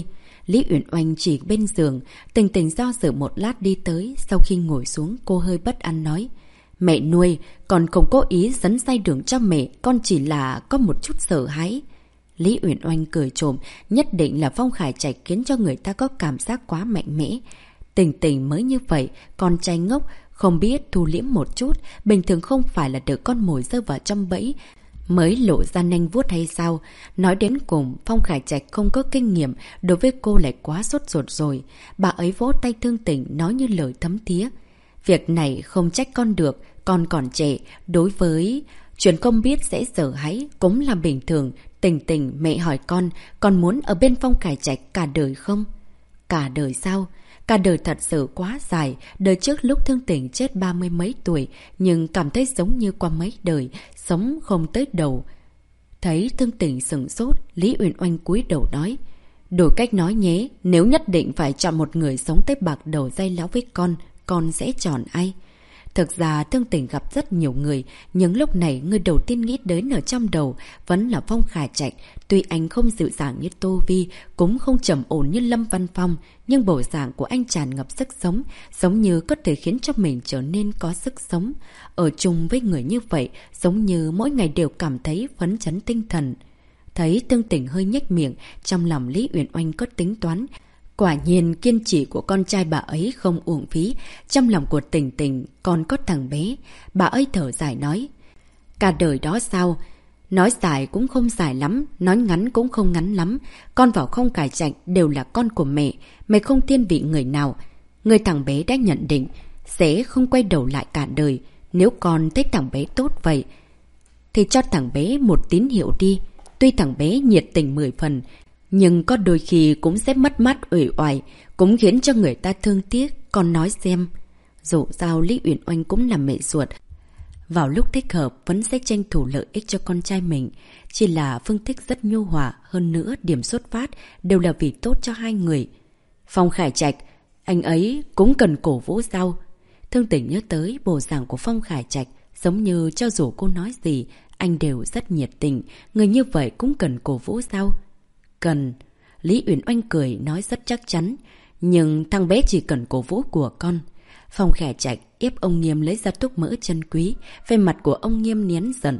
Lý Uyển Oanh chỉ bên giường, Tình Tình do dự một lát đi tới, sau khi ngồi xuống cô hơi bất an nói. Mẹ nuôi, con không cố ý dẫn say đường cho mẹ, con chỉ là có một chút sợ hãi. Lý Uyển Oanh cười trộm, nhất định là Phong Khải Trạch khiến cho người ta có cảm giác quá mạnh mẽ. Tình Tình mới như vậy, con trai ngốc, không biết thu liễm một chút, bình thường không phải là được con mồi rơi vào trong bẫy, mới lộ ra nanh vuốt hay sao? Nói đến cùng, Phong Khải Trạch không có kinh nghiệm, đối với cô lại quá sốt ruột rồi. Bà ấy vỗ tay Thương Tình nói như lời thấm thía. Việc này không trách con được, con còn trẻ, đối với chuyện không biết sẽ sợ hãi cũng là bình thường. Tình Tình, mẹ hỏi con muốn ở bên Phong Khải Trạch cả đời không? Cả đời sao? Cả đời thật sự quá dài, đời trước lúc Thương Tình chết 30 mấy tuổi, nhưng cảm thấy giống như qua mấy đời, sống không tới đầu. Thấy Thương Tình sửng sốt, Lý Uyển Oanh cúi đầu nói. Đổi cách nói nhé, nếu nhất định phải chọn một người sống tới bạc đầu dây láo với con sẽ chọn ai? Thực ra Thương Tình gặp rất nhiều người, nhưng lúc này người đầu tiên nghĩ đến ở trong đầu vẫn là Phong Khải Trạch. Tuy anh không dịu dàng như Tô Vi, cũng không trầm ổn như Lâm Văn Phong, nhưng bộ dạng của anh tràn ngập sức sống, giống như có thể khiến cho mình trở nên có sức sống. Ở chung với người như vậy, giống như mỗi ngày đều cảm thấy phấn chấn tinh thần. Thấy Thương Tình hơi nhếch miệng, trong lòng Lý Uyển Oanh có tính toán. Quả nhiên kiên trì của con trai bà ấy không uổng phí, trong lòng của Tình Tình còn có thằng bé. Bà ấy thở dài nói. Cả đời đó sao? Nói dài cũng không dài lắm, nói ngắn cũng không ngắn lắm. Con vào Phong Khải Trạch đều là con của mẹ, mẹ không thiên vị người nào. Người thằng bé đã nhận định sẽ không quay đầu lại cả đời. Nếu con thấy thằng bé tốt vậy, thì cho thằng bé một tín hiệu đi. Tuy thằng bé nhiệt tình 10 phần, nhưng có đôi khi cũng sẽ mất mát uể oải, cũng khiến cho người ta thương tiếc. Con nói xem. Dù sao Lý Uyển Oanh cũng là mẹ ruột, vào lúc thích hợp vẫn sẽ tranh thủ lợi ích cho con trai mình. Chỉ là Phương Thích rất nhu hòa, hơn nữa điểm xuất phát đều là vì tốt cho hai người. Phong Khải Trạch, anh ấy cũng cần cổ vũ sao? Thương Tình nhớ tới bộ dạng của Phong Khải Trạch, giống như cho dù cô nói gì, anh đều rất nhiệt tình. Người như vậy cũng cần cổ vũ sao? Cần. Lý Uyển Oanh cười nói rất chắc chắn. Nhưng thằng bé chỉ cần cổ vũ của con. Phong Khải Trạch ép ông Nghiêm lấy ra thuốc mỡ chân quý. Về mặt của ông Nghiêm nén giận.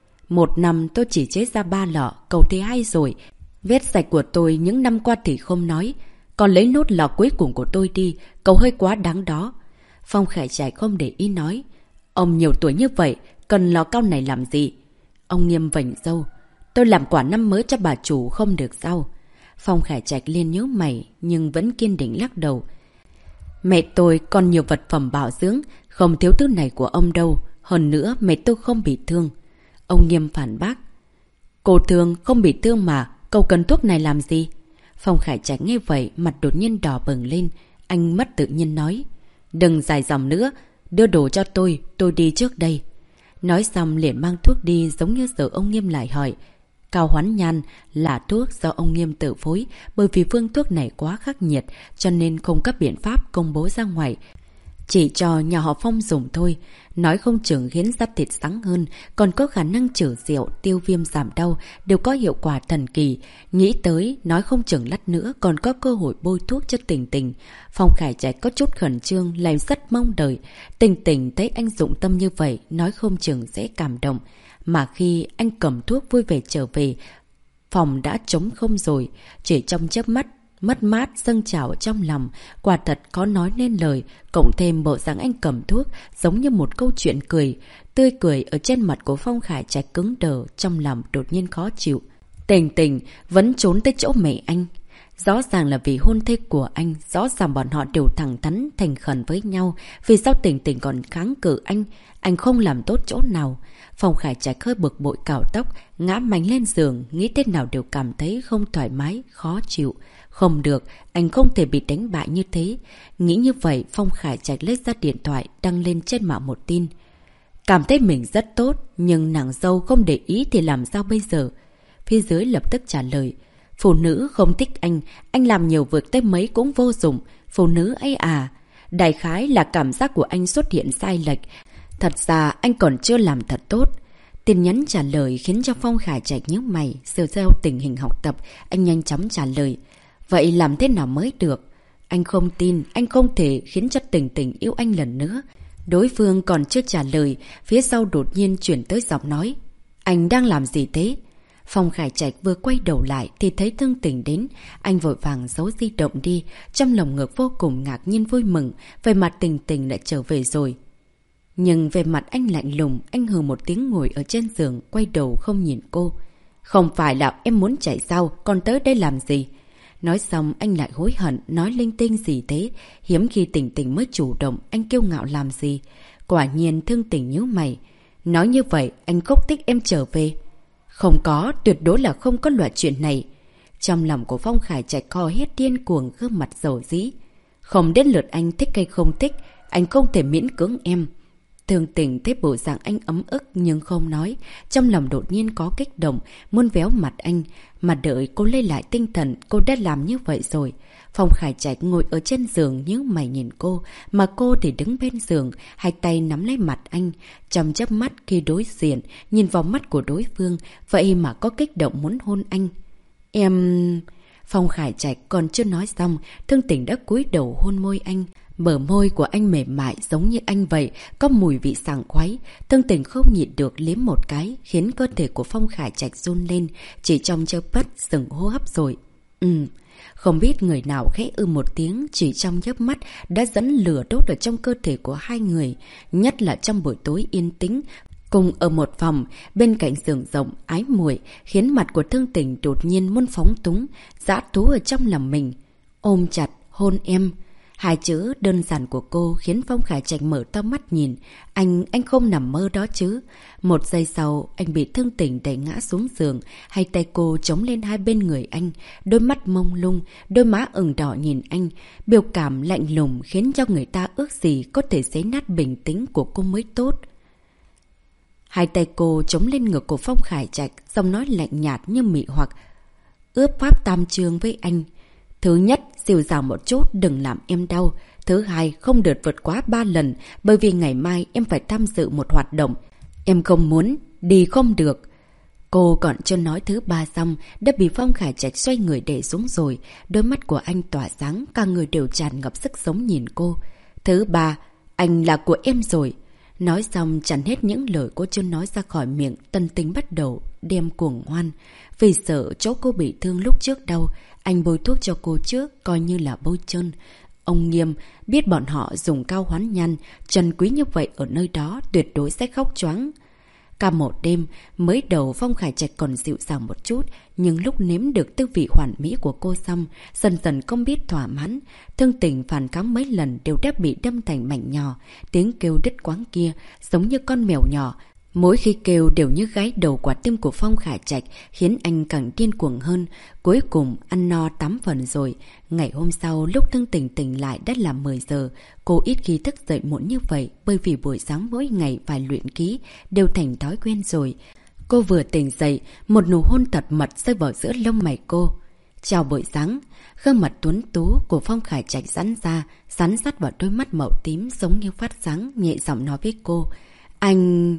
1 năm tôi chỉ chế ra 3 lọ, cậu thấy hay rồi. Vết sạch của tôi những năm qua thì không nói. Còn lấy nốt lọ cuối cùng của tôi đi, cậu hơi quá đáng đó. Phong Khải Trạch không để ý nói. Ông nhiều tuổi như vậy, cần lọ cao này làm gì? Ông Nghiêm vảnh râu. Tôi làm quả năm mới cho bà chủ không được sao? Phong Khải Trạch liên nhớ mày, nhưng vẫn kiên định lắc đầu. Mẹ tôi còn nhiều vật phẩm bảo dưỡng, không thiếu thứ này của ông đâu. Hơn nữa mẹ tôi không bị thương. Ông Nghiêm phản bác. Cô thương không bị thương mà, cậu cần thuốc này làm gì? Phong Khải Trạch nghe vậy, mặt đột nhiên đỏ bừng lên. Anh mất tự nhiên nói. Đừng dài dòng nữa, đưa đồ cho tôi đi trước đây. Nói xong liền mang thuốc đi, giống như sợ ông Nghiêm lại hỏi. Cao Hoán Nhan là thuốc do ông Nghiêm tự phối, bởi vì phương thuốc này quá khắc nghiệt, cho nên không có biện pháp công bố ra ngoài. Chỉ cho nhà họ Phong dùng thôi, nói không chừng khiến da thịt sáng hơn, còn có khả năng trừ rượu, tiêu viêm giảm đau, đều có hiệu quả thần kỳ. Nghĩ tới, nói không chừng lát nữa còn có cơ hội bôi thuốc cho Tình Tình. Phong Khải Trạch có chút khẩn trương, lại rất mong đợi. Tình Tình thấy anh dụng tâm như vậy, nói không chừng sẽ cảm động. Mà khi anh cầm thuốc vui vẻ trở về, phòng đã trống không rồi, chỉ trong chớp mắt. Mất mát dâng trào trong lòng, quả thật khó nói nên lời, cộng thêm bộ dáng anh cầm thuốc giống như một câu chuyện cười. Tươi cười ở trên mặt của Phong Khải Trạch cứng đờ, trong lòng đột nhiên khó chịu. Tình Tình vẫn trốn tới chỗ mẹ anh. Rõ ràng là vì hôn thê của anh, rõ ràng bọn họ đều thẳng thắn thành khẩn với nhau. Vì sao Tình Tình còn kháng cự anh không làm tốt chỗ nào? Phong Khải Trạch hơi bực bội cào tóc, ngã mạnh lên giường, nghĩ thế nào đều cảm thấy không thoải mái, khó chịu. Không được, anh không thể bị đánh bại như thế. Nghĩ như vậy, Phong Khải Trạch lấy ra điện thoại, đăng lên trên mạng một tin. Cảm thấy mình rất tốt, nhưng nàng dâu không để ý thì làm sao bây giờ? Phía dưới lập tức trả lời. Phụ nữ không thích anh làm nhiều việc tới mấy cũng vô dụng. Phụ nữ ấy à? Đại khái là cảm giác của anh xuất hiện sai lệch. Thật ra anh còn chưa làm thật tốt. Tin nhắn trả lời khiến cho Phong Khải Trạch nhíu mày, sờ theo tình hình học tập, anh nhanh chóng trả lời. Vậy làm thế nào mới được? Anh không tin, anh không thể khiến cho Tình Tình yêu anh lần nữa. Đối phương còn chưa trả lời, phía sau đột nhiên chuyển tới giọng nói. Anh đang làm gì thế? Phong Khải Trạch vừa quay đầu lại thì thấy Thương Tình đến. Anh vội vàng giấu di động đi, trong lòng ngực vô cùng ngạc nhiên vui mừng, về mặt Tình Tình lại trở về rồi. Nhưng về mặt anh lạnh lùng, anh hừ một tiếng ngồi ở trên giường, quay đầu không nhìn cô. Không phải là em muốn chạy sao, còn tới đây làm gì? Nói xong anh lại hối hận, nói linh tinh gì thế, hiếm khi Tình Tình mới chủ động, anh kiêu ngạo làm gì? Quả nhiên Thương Tình nhíu mày. Nói như vậy, anh không thích em trở về. Không có, tuyệt đối là không có loại chuyện này. Trong lòng của Phong Khải Trạch co hết điên cuồng, gương mặt dầu dĩ. Không đến lượt anh thích hay không thích, anh không thể miễn cưỡng em. Thương Tình thấy bộ dạng anh ấm ức nhưng không nói, trong lòng đột nhiên có kích động, muốn véo mặt anh. Mà đợi cô lấy lại tinh thần, cô đã làm như vậy rồi. Phong Khải Trạch ngồi ở trên giường nhíu mày nhìn cô, mà cô thì đứng bên giường, hai tay nắm lấy mặt anh. Trong chớp mắt khi đối diện, nhìn vào mắt của đối phương, vậy mà có kích động muốn hôn anh. Em... Phong Khải Trạch còn chưa nói xong, Thương Tình đã cúi đầu hôn môi anh. Bờ môi của anh mềm mại giống như anh vậy, có mùi vị sảng khoái. Thương Tình không nhịn được liếm một cái, khiến cơ thể của Phong Khải Trạch run lên, chỉ trong chớp mắt dừng hô hấp rồi. Không biết người nào khẽ một tiếng, chỉ trong chớp mắt đã dẫn lửa đốt ở trong cơ thể của hai người, nhất là trong buổi tối yên tĩnh. Cùng ở một phòng, bên cạnh giường rộng, ái muội khiến mặt của Thương Tình đột nhiên muốn phóng túng, dã thú ở trong lòng mình. Ôm chặt, hôn em. Hai chữ đơn giản của cô khiến Phong Khải Trạch mở to mắt nhìn. Anh không nằm mơ đó chứ. Một giây sau, anh bị Thương Tình đẩy ngã xuống giường, hai tay cô chống lên hai bên người anh, đôi mắt mông lung, đôi má ửng đỏ nhìn anh. Biểu cảm lạnh lùng khiến cho người ta ước gì có thể xé nát bình tĩnh của cô mới tốt. Hai tay cô chống lên ngực của Phong Khải Trạch, giọng nói lạnh nhạt như mị hoặc. Ướp pháp tam chương với anh. Thứ nhất, dịu dàng một chút, đừng làm em đau. Thứ hai, không được vượt quá 3 lần, bởi vì ngày mai em phải tham dự một hoạt động. Em không muốn, đi không được. Cô còn chưa nói thứ ba xong, đã bị Phong Khải Trạch xoay người để xuống rồi. Đôi mắt của anh tỏa sáng, cả người đều tràn ngập sức sống nhìn cô. Thứ ba, anh là của em rồi. Nói xong chẳng hết những lời cô chưa nói ra khỏi miệng, Tân Tính bắt đầu đem cuồng hoan. Vì sợ chỗ cô bị thương lúc trước đau, anh bôi thuốc cho cô trước, coi như là bôi trơn. Ông Nghiêm biết bọn họ dùng cao hoán nhan, trân quý như vậy ở nơi đó tuyệt đối sẽ khóc choáng. Cả một đêm, mới đầu Phong Khải Trạch còn dịu dàng một chút, nhưng lúc nếm được tư vị hoàn mỹ của cô xong, dần dần không biết thỏa mãn. Thương Tình phản kháng mấy lần đều đã bị đâm thành mảnh nhỏ, tiếng kêu đứt quãng kia, giống như con mèo nhỏ. Mỗi khi kêu đều như gái đầu quả tim của Phong Khải Trạch, khiến anh càng điên cuồng hơn. Cuối cùng ăn no 8 phần rồi. Ngày hôm sau lúc Thương Tình tỉnh lại đã là 10 giờ. Cô ít khi thức dậy muộn như vậy, bởi vì buổi sáng mỗi ngày phải luyện ký đều thành thói quen rồi. Cô vừa tỉnh dậy, một nụ hôn thật mật rơi vào giữa lông mày cô. Chào buổi sáng. Gương mặt tuấn tú của Phong Khải Trạch giãn ra, sắn sát vào đôi mắt màu tím giống như phát sáng, nhẹ giọng nói với cô. Anh...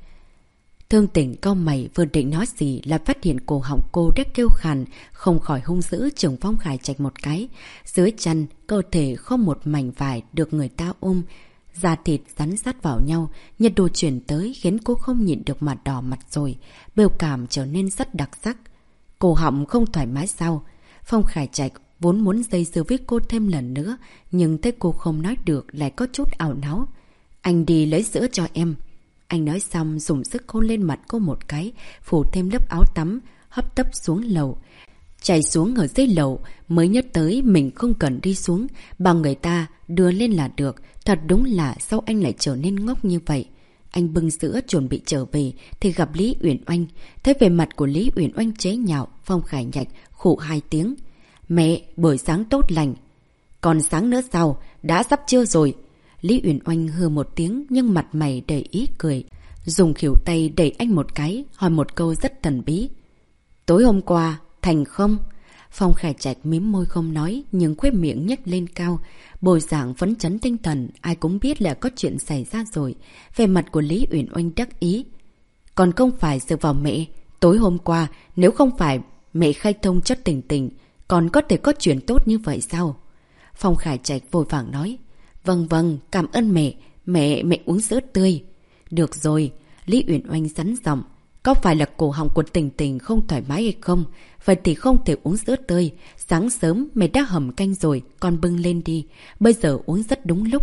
Thương Tình cau mày vừa định nói gì là phát hiện cổ họng cô đã kêu khàn, không khỏi hung dữ chừng Phong Khải Trạch một cái. Dưới chân, cơ thể không một mảnh vải được người ta ôm, da thịt rắn sát vào nhau, nhiệt độ chuyển tới khiến cô không nhịn được mà đỏ mặt rồi, biểu cảm trở nên rất đặc sắc. Cổ họng không thoải mái sao? Phong Khải Trạch vốn muốn dây dưa với cô thêm lần nữa, nhưng thấy cô không nói được lại có chút ảo não. Anh đi lấy sữa cho em. Anh nói xong dùng sức hôn lên mặt cô một cái, phủ thêm lớp áo tắm, hấp tấp xuống lầu. Chạy xuống ở dưới lầu, mới nhớ tới mình không cần đi xuống, bảo người ta đưa lên là được. Thật đúng là sao anh lại trở nên ngốc như vậy. Anh bưng sữa chuẩn bị trở về thì gặp Lý Uyển Oanh. Thấy về mặt của Lý Uyển Oanh chế nhạo, Phong Khải Trạch khụ 2 tiếng. Mẹ, buổi sáng tốt lành. Còn sáng nữa sao? Đã sắp trưa rồi. Lý Uyển Oanh hừ một tiếng nhưng mặt mày đầy ý cười. Dùng khuỷu tay đẩy anh một cái, hỏi một câu rất thần bí. Tối hôm qua, thành không? Phong Khải Trạch mím môi không nói, nhưng khóe miệng nhếch lên cao. Bộ dạng phấn chấn tinh thần, ai cũng biết là có chuyện xảy ra rồi. Về mặt của Lý Uyển Oanh đắc ý. Còn không phải dựa vào mẹ. Tối hôm qua, nếu không phải mẹ khai thông cho Tình Tình, còn có thể có chuyện tốt như vậy sao? Phong Khải Trạch vội vàng nói. Vâng, cảm ơn mẹ. Mẹ uống sữa tươi. Được rồi, Lý Uyển Oanh sắn giọng. Có phải là cổ họng của Tình Tình không thoải mái hay không? Vậy thì không thể uống sữa tươi. Sáng sớm mẹ đã hầm canh rồi, con bưng lên đi. Bây giờ uống rất đúng lúc.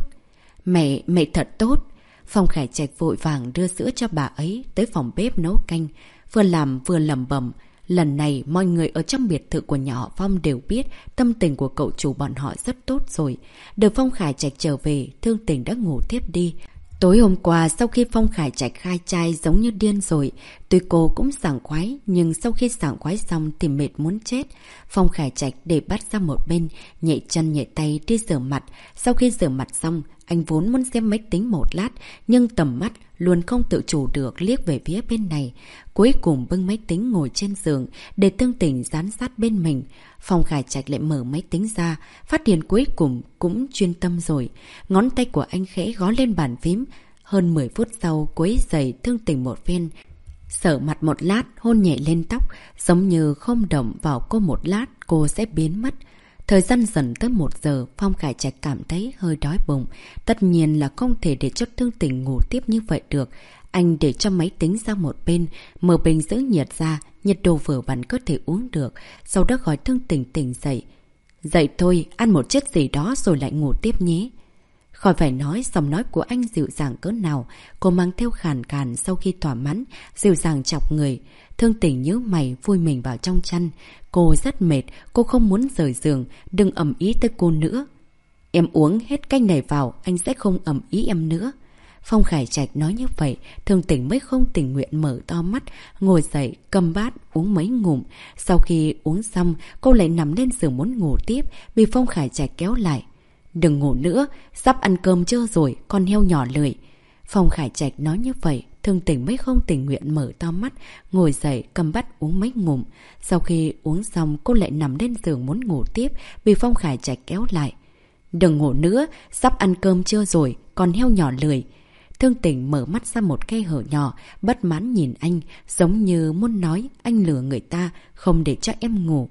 Mẹ thật tốt. Phong Khải Trạch vội vàng đưa sữa cho bà ấy tới phòng bếp nấu canh. Vừa làm vừa lẩm bẩm. Lần này mọi người ở trong biệt thự của nhà họ Phong đều biết tâm tình của cậu chủ bọn họ rất tốt rồi. Đợi Phong Khải Trạch trở về, Thương Tình đã ngủ tiếp đi. Tối hôm qua sau khi Phong Khải Trạch khai trai giống như điên rồi, tuy cô cũng sảng khoái nhưng sau khi sảng khoái xong thì mệt muốn chết. Phong Khải Trạch để bắt ra một bên, nhẹ chân nhẹ tay đi rửa mặt. Sau khi rửa mặt xong, anh vốn muốn xem máy tính một lát nhưng tầm mắt luôn không tự chủ được liếc về phía bên này. Cuối cùng bưng máy tính ngồi trên giường để Thương Tình dán sát bên mình. Phong Khải Trạch lại mở máy tính ra, phát hiện cuối cùng cũng chuyên tâm rồi. Ngón tay của anh khẽ gõ lên bàn phím. Hơn 10 phút sau quấy giày Thương Tình một phen. Sờ mặt một lát, hôn nhẹ lên tóc, giống như không động vào cô một lát cô sẽ biến mất. Thời gian dần tới 1 giờ, Phong Khải Trạch cảm thấy hơi đói bụng. Tất nhiên là không thể để cho Thương Tình ngủ tiếp như vậy được. Anh để cho máy tính ra một bên, mở bình giữ nhiệt ra, nhiệt độ vừa vặn có thể uống được. Sau đó gọi Thương Tình tỉnh dậy. Dậy thôi, ăn một chiếc gì đó rồi lại ngủ tiếp nhé. Khỏi phải nói, giọng nói của anh dịu dàng cỡ nào. Cô mang theo khàn khàn sau khi thỏa mãn, dịu dàng chọc người. Thương Tình nhíu mày vui mình vào trong chăn. Cô rất mệt, cô không muốn rời giường, đừng ầm ý tới cô nữa. Em uống hết canh này vào, anh sẽ không ầm ý em nữa. Phong Khải Trạch nói như vậy, Thương Tình mới không tình nguyện mở to mắt, ngồi dậy, cầm bát, uống mấy ngụm. Sau khi uống xong, cô lại nằm lên giường muốn ngủ tiếp, bị Phong Khải Trạch kéo lại. Đừng ngủ nữa, sắp ăn cơm chưa rồi, con heo nhỏ lười. Phong Khải Trạch nói như vậy, Thương Tình mới không tình nguyện mở to mắt, ngồi dậy, cầm bát uống mấy ngụm. Sau khi uống xong, cô lại nằm lên giường muốn ngủ tiếp, bị Phong Khải Trạch kéo lại. Đừng ngủ nữa, sắp ăn cơm chưa rồi, con heo nhỏ lười. Thương Tình mở mắt ra một khe hở nhỏ, bất mãn nhìn anh, giống như muốn nói anh lừa người ta, không để cho em ngủ.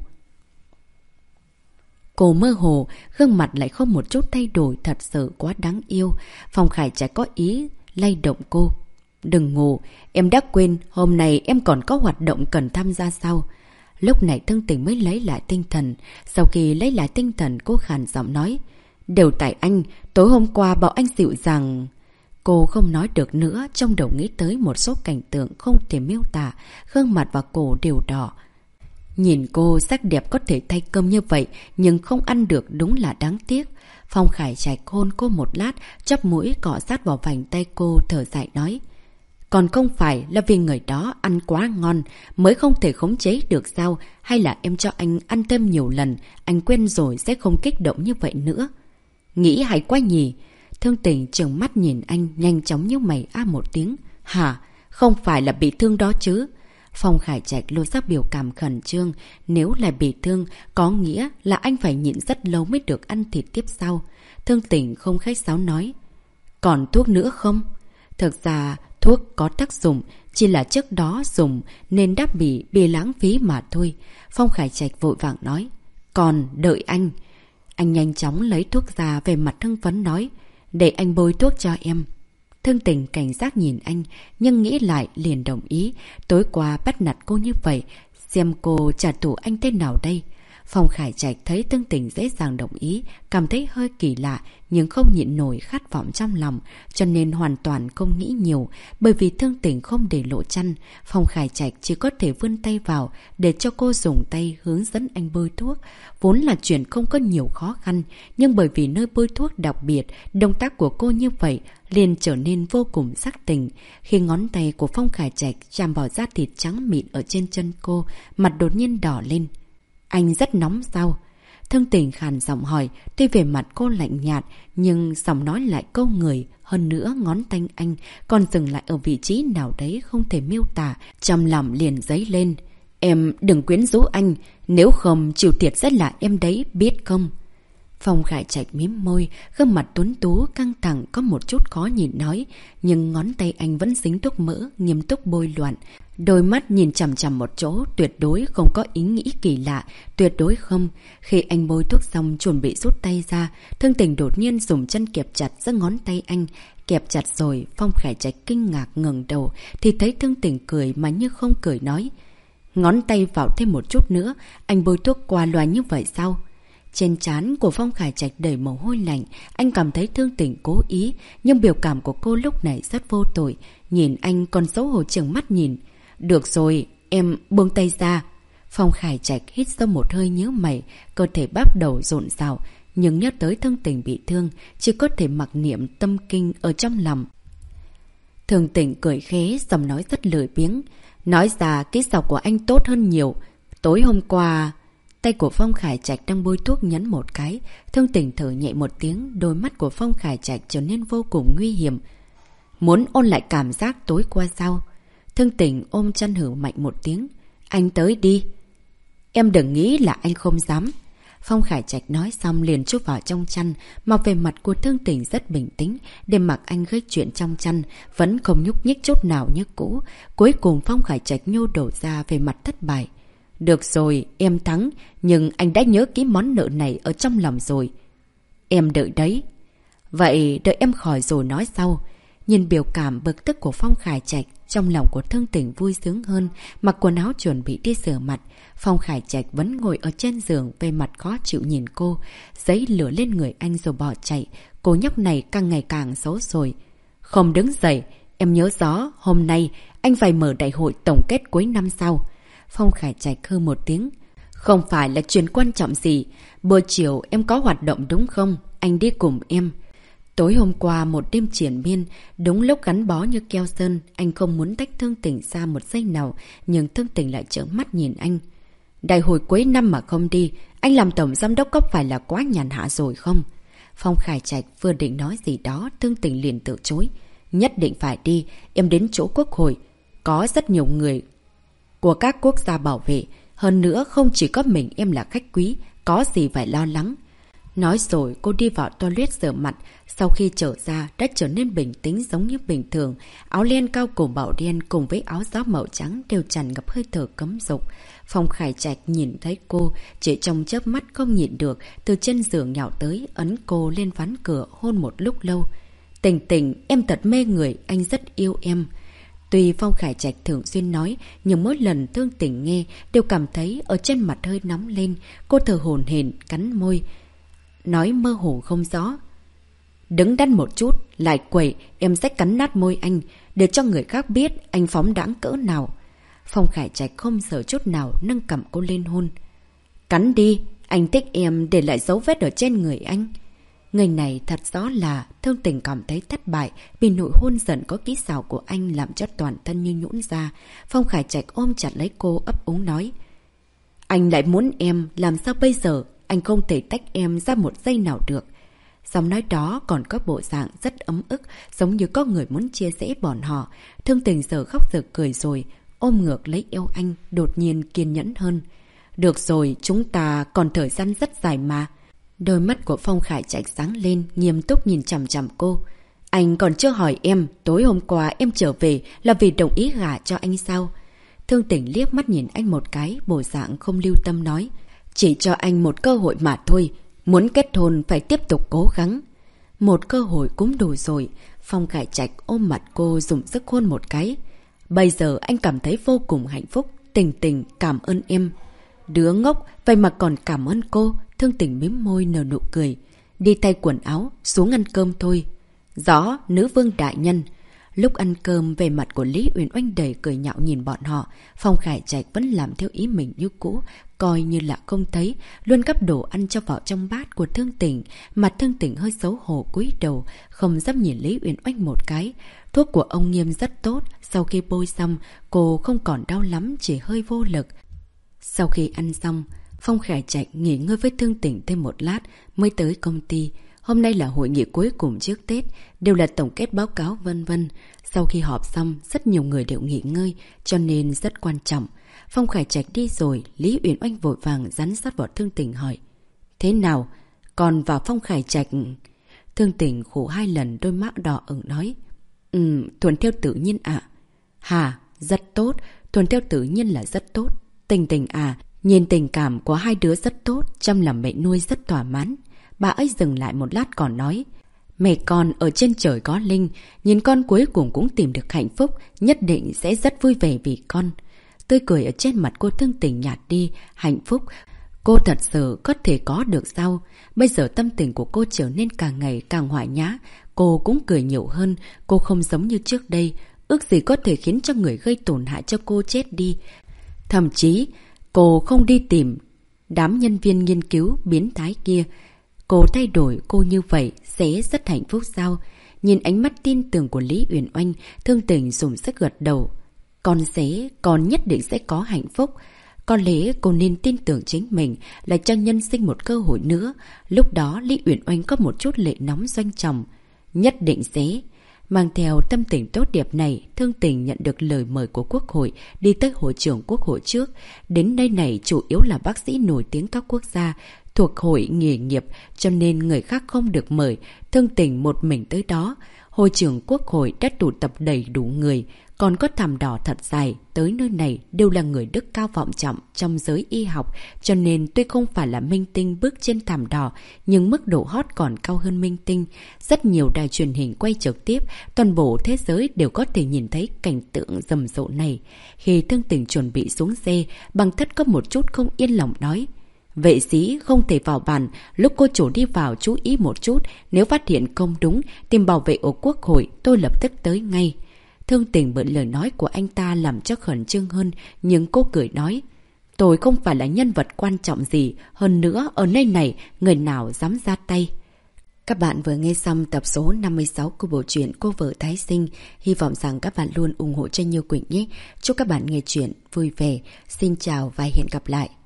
Cô mơ hồ, gương mặt lại không một chút thay đổi, thật sự quá đáng yêu. Phong Khải Trạch có ý lay động cô. Đừng ngủ, em đã quên hôm nay em còn có hoạt động cần tham gia sao? Lúc này Thương Tình mới lấy lại tinh thần. Sau khi lấy lại tinh thần, cô khàn giọng nói. Đều tại anh, tối hôm qua bảo anh dịu dàng. Cô không nói được nữa, trong đầu nghĩ tới một số cảnh tượng không thể miêu tả, gương mặt và cổ đều đỏ. Nhìn cô sắc đẹp có thể thay cơm như vậy, nhưng không ăn được đúng là đáng tiếc. Phong Khải Trạch hôn cô một lát, chắp mũi cọ sát vào vành tay cô, thở dài nói. Còn không phải là vì người đó ăn quá ngon mới không thể khống chế được sao? Hay là em cho anh ăn thêm nhiều lần, anh quen rồi sẽ không kích động như vậy nữa? Nghĩ hay quá nhỉ? Thương Tình trừng mắt nhìn anh, nhanh chóng nhíu mày một tiếng. Hả? Không phải là bị thương đó chứ? Phong Khải Trạch lộ ra biểu cảm khẩn trương. Nếu là bị thương, có nghĩa là anh phải nhịn rất lâu mới được ăn thịt tiếp sau. Thương Tình không khách sáo nói. Còn thuốc nữa không? Thực ra thuốc có tác dụng, chỉ là trước đó dùng nên đã bị lãng phí mà thôi. Phong Khải Trạch vội vàng nói. Còn đợi anh. Anh nhanh chóng lấy thuốc ra, về mặt hưng phấn nói. Để anh bôi thuốc cho em. Thương Tình cảnh giác nhìn anh, nhưng nghĩ lại liền đồng ý. Tối qua bắt nạt cô như vậy, xem cô trả thù anh thế nào đây? Phong Khải Trạch thấy Thương Tình dễ dàng đồng ý, cảm thấy hơi kỳ lạ, nhưng không nhịn nổi khát vọng trong lòng, cho nên hoàn toàn không nghĩ nhiều. Bởi vì Thương Tình không để lộ chăn, Phong Khải Trạch chỉ có thể vươn tay vào để cho cô dùng tay hướng dẫn anh bôi thuốc. Vốn là chuyện không có nhiều khó khăn, nhưng bởi vì nơi bôi thuốc đặc biệt, động tác của cô như vậy liền trở nên vô cùng sắc tình. Khi ngón tay của Phong Khải Trạch chạm vào da thịt trắng mịn ở trên chân cô, mặt đột nhiên đỏ lên. Anh rất nóng sao? Thương Tình khàn giọng hỏi, tuy về mặt cô lạnh nhạt, nhưng giọng nói lại câu người. Hơn nữa ngón tay anh còn dừng lại ở vị trí nào đấy không thể miêu tả. Trong lòng liền dấy lên. Em đừng quyến rũ anh, nếu không chịu thiệt sẽ là em đấy, biết không? Phong Khải Trạch mím môi, gương mặt tuấn tú căng thẳng có một chút khó nhìn nói, nhưng ngón tay anh vẫn dính thuốc mỡ, nghiêm túc bôi loạn. Đôi mắt nhìn chằm chằm một chỗ, tuyệt đối không có ý nghĩ kỳ lạ, tuyệt đối không. Khi anh bôi thuốc xong chuẩn bị rút tay ra, Thương Tình đột nhiên dùng chân kẹp chặt giữa ngón tay anh. Kẹp chặt rồi, Phong Khải Trạch kinh ngạc ngẩng đầu thì thấy Thương Tình cười mà như không cười nói: ngón tay vào thêm một chút nữa, anh bôi thuốc qua loa như vậy sao? Trên trán của Phong Khải Trạch đầy mồ hôi lạnh, anh cảm thấy Thương Tình cố ý, nhưng biểu cảm của cô lúc này rất vô tội, nhìn anh còn xấu hổ trừng mắt nhìn. Được rồi, em buông tay ra. Phong Khải Trạch hít sâu một hơi nhíu mày, cơ thể bắt đầu rộn rào, nhưng nhớ tới Thương Tình bị thương, chỉ có thể mặc niệm tâm kinh ở trong lòng. Thương Tình cười khế, giọng nói rất lười biếng. Nói ra kỹ xảo của anh tốt hơn nhiều. Tối hôm qua... Tay của Phong Khải Trạch đang bôi thuốc nhấn một cái. Thương Tình thở nhẹ một tiếng, đôi mắt của Phong Khải Trạch trở nên vô cùng nguy hiểm. Muốn ôn lại cảm giác tối qua sao? Thương Tình ôm chân hử mạnh một tiếng. Anh tới đi. Em đừng nghĩ là anh không dám. Phong Khải Trạch nói xong liền chúc vào trong chăn, mà về mặt của Thương Tình rất bình tĩnh, để mặc anh gây chuyện trong chăn, vẫn không nhúc nhích chút nào như cũ. Cuối cùng Phong Khải Trạch nhô đổ ra về mặt thất bại. Được rồi, em thắng, nhưng anh đã nhớ kỹ món nợ này ở trong lòng rồi. Em đợi đấy. Vậy đợi em khỏi rồi nói sau. Nhìn biểu cảm bực tức của Phong Khải Trạch, trong lòng của Thương Tình vui sướng hơn, mặc quần áo chuẩn bị đi rửa mặt. Phong Khải Trạch vẫn ngồi ở trên giường, về mặt khó chịu nhìn cô, giấy lửa lên người anh rồi bỏ chạy. Cô nhóc này càng ngày càng xấu rồi. Không đứng dậy, em nhớ rõ, hôm nay anh phải mở đại hội tổng kết cuối năm sau. Phong Khải Trạch hư một tiếng. Không phải là chuyện quan trọng gì. Buổi chiều em có hoạt động đúng không? Anh đi cùng em. Tối hôm qua một đêm triển miên, đúng lúc gắn bó như keo sơn, anh không muốn tách Thương Tình ra một giây nào, nhưng Thương Tình lại trợn mắt nhìn anh. Đại hội cuối năm mà không đi, anh làm tổng giám đốc có phải là quá nhàn hạ rồi không? Phong Khải Trạch vừa định nói gì đó, Thương Tình liền từ chối. Nhất định phải đi, em đến chỗ quốc hội. Có rất nhiều người của các quốc gia bảo vệ. Hơn nữa không chỉ có mình em là khách quý, có gì phải lo lắng. Nói rồi cô đi vào toilet rửa mặt, sau khi trở ra đã trở nên bình tĩnh giống như bình thường. Áo len cao cổ bảo đen cùng với áo gió màu trắng đều tràn ngập hơi thở cấm dục. Phong Khải Trạch nhìn thấy cô, chỉ trong chớp mắt không nhịn được, từ trên giường nhào tới, ấn cô lên ván cửa hôn một lúc lâu. Tình Tình, em thật mê người, anh rất yêu em. Tuy Phong Khải Trạch thường xuyên nói, nhưng mỗi lần Thương Tình nghe đều cảm thấy ở trên mặt hơi nóng lên. Cô thở hổn hển cắn môi, nói mơ hồ không rõ. Đứng đắn một chút, lại quẩy, em sẽ cắn nát môi anh, để cho người khác biết anh phóng đãng cỡ nào. Phong Khải Trạch không sợ chút nào, nâng cầm cô lên hôn. Cắn đi, anh thích em để lại dấu vết ở trên người anh. Người này thật rõ là Thương Tình cảm thấy thất bại, vì nỗi hôn giận có kỹ xảo của anh làm cho toàn thân như nhũn ra. Phong Khải Trạch ôm chặt lấy cô, ấp úng nói. Anh lại muốn em, làm sao bây giờ? Anh không thể tách em ra một giây nào được. Giọng nói đó còn có bộ dạng rất ấm ức, giống như có người muốn chia sẻ bọn họ. Thương Tình giờ khóc giờ cười rồi, ôm ngược lấy eo anh, đột nhiên kiên nhẫn hơn. Được rồi, chúng ta còn thời gian rất dài mà. Đôi mắt của Phong Khải Trạch sáng lên, nghiêm túc nhìn chằm chằm cô. Anh còn chưa hỏi em, tối hôm qua em trở về là vì đồng ý gả cho anh sao? Thương Tình liếc mắt nhìn anh một cái, bộ dạng không lưu tâm nói. Chỉ cho anh một cơ hội mà thôi, muốn kết hôn phải tiếp tục cố gắng. Một cơ hội cũng đủ rồi. Phong Khải Trạch ôm mặt cô dùng sức hôn một cái. Bây giờ anh cảm thấy vô cùng hạnh phúc. Tình Tình cảm ơn em. Đứa ngốc, vậy mà còn cảm ơn cô. Thương Tình mím môi nở nụ cười. Đi thay quần áo, xuống ăn cơm thôi. Rõ, nữ vương đại nhân. Lúc ăn cơm, về mặt của Lý Uyển Oanh đầy cười nhạo nhìn bọn họ. Phong Khải Trạch vẫn làm theo ý mình như cũ, coi như là không thấy, luôn gắp đồ ăn cho vào trong bát của Thương Tình. Mặt Thương Tình hơi xấu hổ cúi đầu, không dám nhìn Lý Uyển Oanh một cái. Thuốc của ông Nghiêm rất tốt, sau khi bôi xong, cô không còn đau lắm, chỉ hơi vô lực. Sau khi ăn xong, Phong Khải Trạch nghỉ ngơi với Thương Tình thêm một lát mới tới công ty. Hôm nay là hội nghị cuối cùng trước Tết, đều là tổng kết báo cáo vân vân. Sau khi họp xong, rất nhiều người đều nghỉ ngơi, cho nên rất quan trọng. Phong Khải Trạch đi rồi, Lý Uyển Oanh vội vàng dắn sát vào Thương Tình hỏi. Thế nào? Còn vào Phong Khải Trạch... Thương Tình khổ 2 lần, đôi mắt đỏ ửng nói. Thuần theo tự nhiên ạ. Hà, rất tốt. Thuần theo tự nhiên là rất tốt. Tình Tình à, nhìn tình cảm của hai đứa rất tốt, trong lòng mẹ nuôi rất thỏa mãn. Bà ấy dừng lại một lát còn nói. Mẹ con ở trên trời có linh, nhìn con cuối cùng cũng tìm được hạnh phúc, nhất định sẽ rất vui vẻ vì con. Tươi cười ở trên mặt cô Thương Tình nhạt đi. Hạnh phúc cô thật sự có thể có được sao? Bây giờ tâm tình của cô trở nên càng ngày càng hòa nhã. Cô cũng cười nhiều hơn. Cô không giống như trước đây. Ước gì có thể khiến cho người gây tổn hại cho cô chết đi. Thậm chí cô không đi tìm đám nhân viên nghiên cứu biến thái kia. Cô thay đổi cô như vậy sẽ rất hạnh phúc sao? Nhìn ánh mắt tin tưởng của Lý Uyển Oanh, Thương Tình dùng sức gật đầu. Con nhất định sẽ có hạnh phúc. Có lẽ cô nên tin tưởng chính mình, là cho nhân sinh một cơ hội nữa. Lúc đó Lý Uyển Oanh có một chút lệ nóng doanh trọng. Nhất định sẽ. Mang theo tâm tình tốt đẹp này, Thương Tình nhận được lời mời của Quốc hội đi tới hội trưởng Quốc hội trước. Đến nơi này chủ yếu là bác sĩ nổi tiếng các quốc gia, thuộc hội nghề nghiệp, cho nên người khác không được mời. Thương Tình một mình tới đó. Hội trưởng Quốc hội đã tụ tập đầy đủ người. Còn có thảm đỏ thật dài, tới nơi này đều là người đức cao vọng trọng trong giới y học, cho nên tuy không phải là minh tinh bước trên thảm đỏ, nhưng mức độ hot còn cao hơn minh tinh. Rất nhiều đài truyền hình quay trực tiếp, toàn bộ thế giới đều có thể nhìn thấy cảnh tượng rầm rộ này. Khi Thương Tình chuẩn bị xuống xe, Bằng Thất có một chút không yên lòng nói. Vệ sĩ không thể vào bàn, lúc cô chủ đi vào chú ý một chút, nếu phát hiện không đúng, tìm bảo vệ ở Quốc hội, tôi lập tức tới ngay. Thương Tình bởi lời nói của anh ta làm cho khẩn trương hơn, nhưng cô cười nói. Tôi không phải là nhân vật quan trọng gì, hơn nữa ở nơi này người nào dám ra tay. Các bạn vừa nghe xong tập số 56 của bộ truyện Cô Vợ Tái Sinh. Hy vọng rằng các bạn luôn ủng hộ cho Như Quỳnh nhé. Chúc các bạn nghe chuyện vui vẻ. Xin chào và hẹn gặp lại.